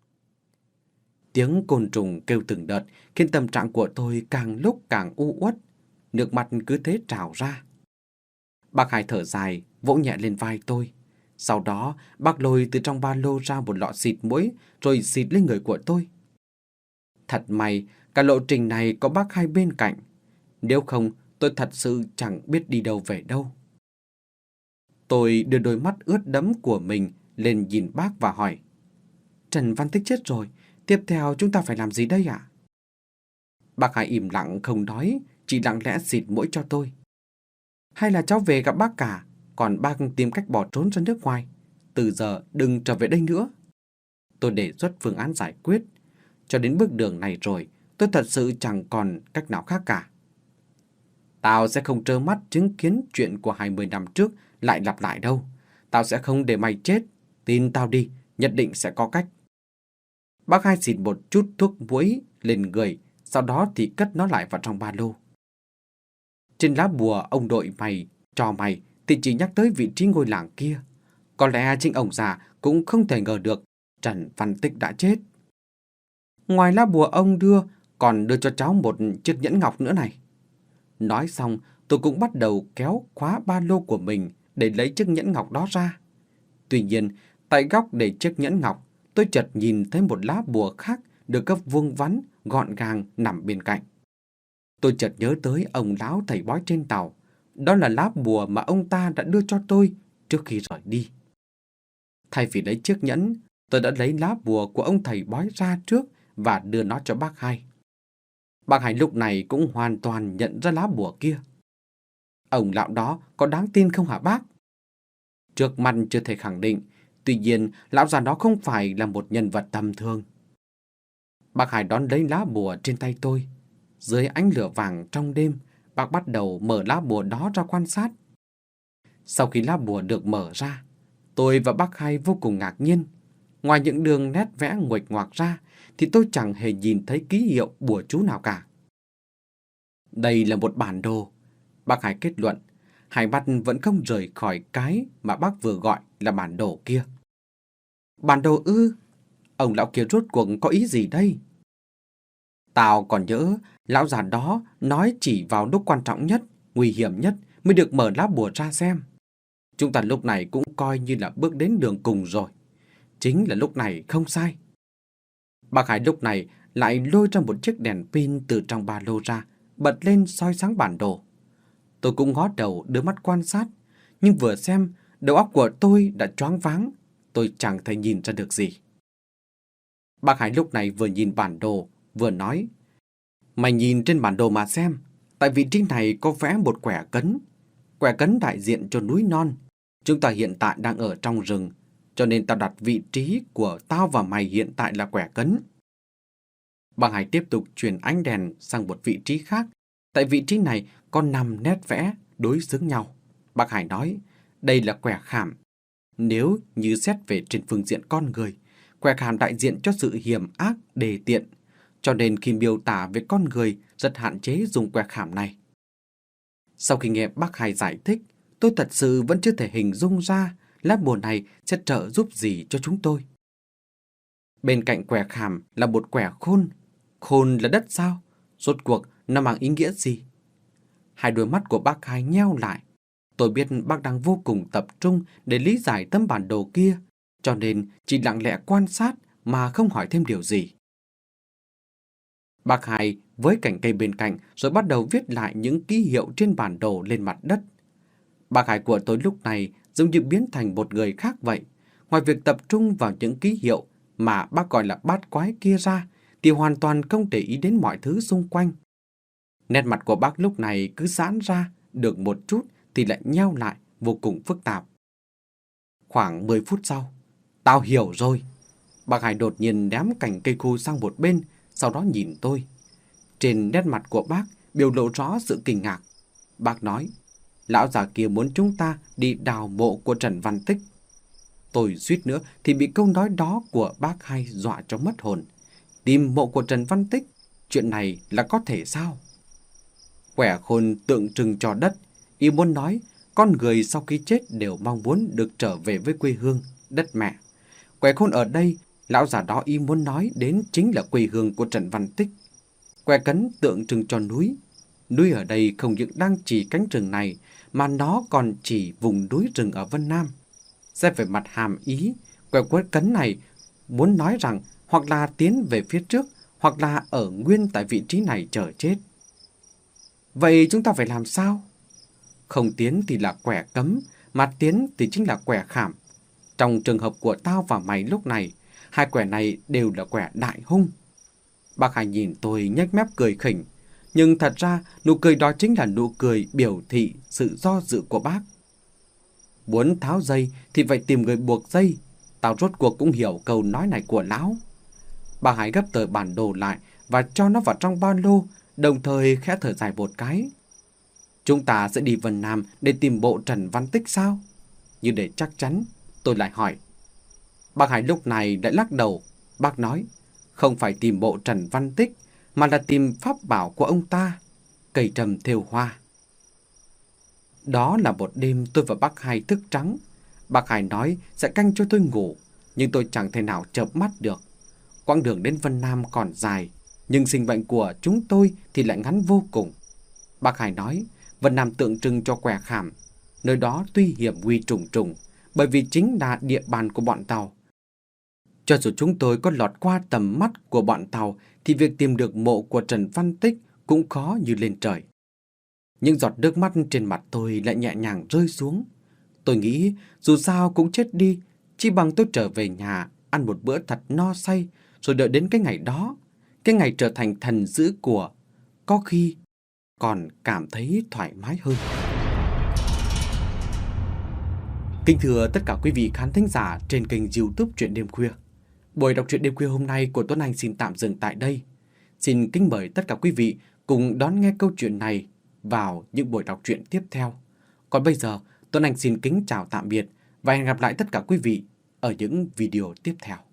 Tiếng côn trùng kêu từng đợt khiến tâm trạng của tôi càng lúc càng u uất, nước mắt cứ thế trào ra. Bác Hai thở dài, vỗ nhẹ lên vai tôi. Sau đó, bác lôi từ trong ba lô ra một lọ xịt muỗi rồi xịt lên người của tôi. Thật may, cả lộ trình này có bác Hai bên cạnh. Nếu không, tôi thật sự chẳng biết đi đâu về đâu. Tôi đưa đôi mắt ướt đẫm của mình lên nhìn bác và hỏi. Trần Văn Tích chết rồi, Tiếp theo chúng ta phải làm gì đây ạ? Bác Hai im lặng không nói, chỉ lặng lẽ xịt mũi cho tôi. Hay là cháu về gặp bác cả, còn bác tìm cách bỏ trốn ra nước ngoài. Từ giờ đừng trở về đây nữa. Tôi đề xuất phương án giải quyết. Cho đến bước đường này rồi, tôi thật sự chẳng còn cách nào khác cả. Tao sẽ không trơ mắt chứng kiến chuyện của hai mươi năm trước lại lặp lại đâu. Tao sẽ không để mày chết. Tin tao đi, nhất định sẽ có cách. Bác Hai xịt một chút thuốc muỗi lên người, sau đó thì cất nó lại vào trong ba lô. Trên lá bùa ông đội mày, cho mày thì chỉ nhắc tới vị trí ngôi làng kia. Có lẽ chính ông già cũng không thể ngờ được Trần Văn Tích đã chết. Ngoài lá bùa ông đưa, còn đưa cho cháu một chiếc nhẫn ngọc nữa này. Nói xong, tôi cũng bắt đầu kéo khóa ba lô của mình để lấy chiếc nhẫn ngọc đó ra. Tuy nhiên, tại góc để chiếc nhẫn ngọc, tôi chợt nhìn thấy một lá bùa khác được gấp vuông vắn, gọn gàng nằm bên cạnh. Tôi chợt nhớ tới ông lão thầy bói trên tàu. Đó là lá bùa mà ông ta đã đưa cho tôi trước khi rời đi. Thay vì lấy chiếc nhẫn, tôi đã lấy lá bùa của ông thầy bói ra trước và đưa nó cho bác Hai. Bác Hai lúc này cũng hoàn toàn nhận ra lá bùa kia. Ông lão đó có đáng tin không hả bác? Trước mặt chưa thể khẳng định, tuy nhiên lão già đó không phải là một nhân vật tầm thường. Bác Hai đón lấy lá bùa trên tay tôi. Dưới ánh lửa vàng trong đêm, bác bắt đầu mở lá bùa đó ra quan sát. Sau khi lá bùa được mở ra, tôi và bác Hai vô cùng ngạc nhiên. Ngoài những đường nét vẽ nguệch ngoạc ra, thì tôi chẳng hề nhìn thấy ký hiệu bùa chú nào cả. Đây là một bản đồ, bác Hai kết luận. Hai mắt vẫn không rời khỏi cái mà bác vừa gọi là bản đồ kia. Bản đồ ư? Ông lão kia rốt cuộc có ý gì đây? Tao còn nhớ, lão già đó nói chỉ vào lúc quan trọng nhất, nguy hiểm nhất mới được mở lá bùa ra xem. Chúng ta lúc này cũng coi như là bước đến đường cùng rồi. Chính là lúc này không sai. Bác Hai lúc này lại lôi ra một chiếc đèn pin từ trong ba lô ra, bật lên soi sáng bản đồ. Tôi cũng ngó đầu đưa mắt quan sát, nhưng vừa xem, đầu óc của tôi đã choáng váng, tôi chẳng thể nhìn ra được gì. Bác Hai lúc này vừa nhìn bản đồ, vừa nói: Mày nhìn trên bản đồ mà xem, tại vị trí này có vẽ một quẻ cấn. Quẻ cấn đại diện cho núi non. Chúng ta hiện tại đang ở trong rừng, cho nên tao đặt vị trí của tao và mày hiện tại là quẻ cấn. Bác Hai tiếp tục chuyển ánh đèn sang một vị trí khác. Tại vị trí này có năm nét vẽ đối xứng nhau. Bác Hai nói, đây là quẻ khảm. Nếu như xét về trên phương diện con người, quẻ khảm đại diện cho sự hiểm ác, đề tiện. Cho nên khi miêu tả về con người rất hạn chế dùng quẻ khảm này. Sau khi nghe bác Hai giải thích, tôi thật sự vẫn chưa thể hình dung ra lá bùa này sẽ trợ giúp gì cho chúng tôi. Bên cạnh quẻ khảm là một quẻ khôn. Khôn là đất sao? Rốt cuộc nó mang ý nghĩa gì? Hai đôi mắt của bác Hai nheo lại. Tôi biết bác đang vô cùng tập trung để lý giải tấm bản đồ kia, cho nên chỉ lặng lẽ quan sát mà không hỏi thêm điều gì. Bác Hai với cành cây bên cạnh rồi bắt đầu viết lại những ký hiệu trên bản đồ lên mặt đất. Bác Hai của tôi lúc này giống như biến thành một người khác vậy. Ngoài việc tập trung vào những ký hiệu mà bác gọi là bát quái kia ra, thì hoàn toàn không để ý đến mọi thứ xung quanh. Nét mặt của bác lúc này cứ giãn ra được một chút thì lại nheo lại, vô cùng phức tạp. Khoảng mười phút sau, tao hiểu rồi. Bác Hai đột nhiên ném cành cây khô sang một bên, sau đó nhìn tôi. Trên nét mặt của bác biểu lộ rõ sự kinh ngạc. Bác nói, lão già kia muốn chúng ta đi đào mộ của Trần Văn Tích. Tôi suýt nữa thì bị câu nói đó của bác Hai dọa cho mất hồn. Tìm mộ của Trần Văn Tích, chuyện này là có thể sao? Quẻ khôn tượng trưng cho đất, ý muốn nói con người sau khi chết đều mong muốn được trở về với quê hương, đất mẹ. Quẻ khôn ở đây, lão già đó ý muốn nói đến chính là quê hương của Trần Văn Tích. Quẻ cấn tượng trưng cho núi. Núi ở đây không những đang chỉ cánh rừng này, mà nó còn chỉ vùng núi rừng ở Vân Nam. Xét về mặt hàm ý, quẻ quét cấn này muốn nói rằng hoặc là tiến về phía trước, hoặc là ở nguyên tại vị trí này chờ chết. Vậy chúng ta phải làm sao? Không tiến thì là quẻ cấm, mà tiến thì chính là quẻ khảm. Trong trường hợp của tao và mày lúc này, hai quẻ này đều là quẻ đại hung. Bác Hai nhìn tôi nhếch mép cười khỉnh, nhưng thật ra nụ cười đó chính là nụ cười biểu thị sự do dự của bác. Muốn tháo dây thì phải tìm người buộc dây. Tao rốt cuộc cũng hiểu câu nói này của lão. Bà Hải gấp tờ bản đồ lại và cho nó vào trong ba lô, đồng thời khẽ thở dài một cái. Chúng ta sẽ đi Vân Nam để tìm bộ Trần Văn Tích sao? Nhưng để chắc chắn, tôi lại hỏi. Bác Hải lúc này lại lắc đầu. Bác nói, không phải tìm bộ Trần Văn Tích, mà là tìm pháp bảo của ông ta, cây trầm thêu hoa. Đó là một đêm tôi và bác Hai thức trắng. Bác Hai nói sẽ canh cho tôi ngủ, nhưng tôi chẳng thể nào chợp mắt được. Quãng đường đến Vân Nam còn dài, nhưng sinh mệnh của chúng tôi thì lại ngắn vô cùng. Bác Hai nói Vân Nam tượng trưng cho quẻ khảm, nơi đó tuy hiểm nguy trùng trùng, bởi vì chính là địa bàn của bọn Tàu. Cho dù chúng tôi có lọt qua tầm mắt của bọn Tàu, thì việc tìm được mộ của Trần Văn Tích cũng khó như lên trời. Những giọt nước mắt trên mặt tôi lại nhẹ nhàng rơi xuống. Tôi nghĩ dù sao cũng chết đi, chỉ bằng tôi trở về nhà, ăn một bữa thật no say, rồi đợi đến cái ngày đó, cái ngày trở thành thần giữ của, có khi còn cảm thấy thoải mái hơn. Kính thưa tất cả quý vị khán thính giả trên kênh YouTube Truyện Đêm Khuya. Buổi đọc truyện đêm khuya hôm nay của Tuấn Anh xin tạm dừng tại đây. Xin kính mời tất cả quý vị cùng đón nghe câu chuyện này vào những buổi đọc truyện tiếp theo. Còn bây giờ, Tuấn Anh xin kính chào tạm biệt và hẹn gặp lại tất cả quý vị ở những video tiếp theo.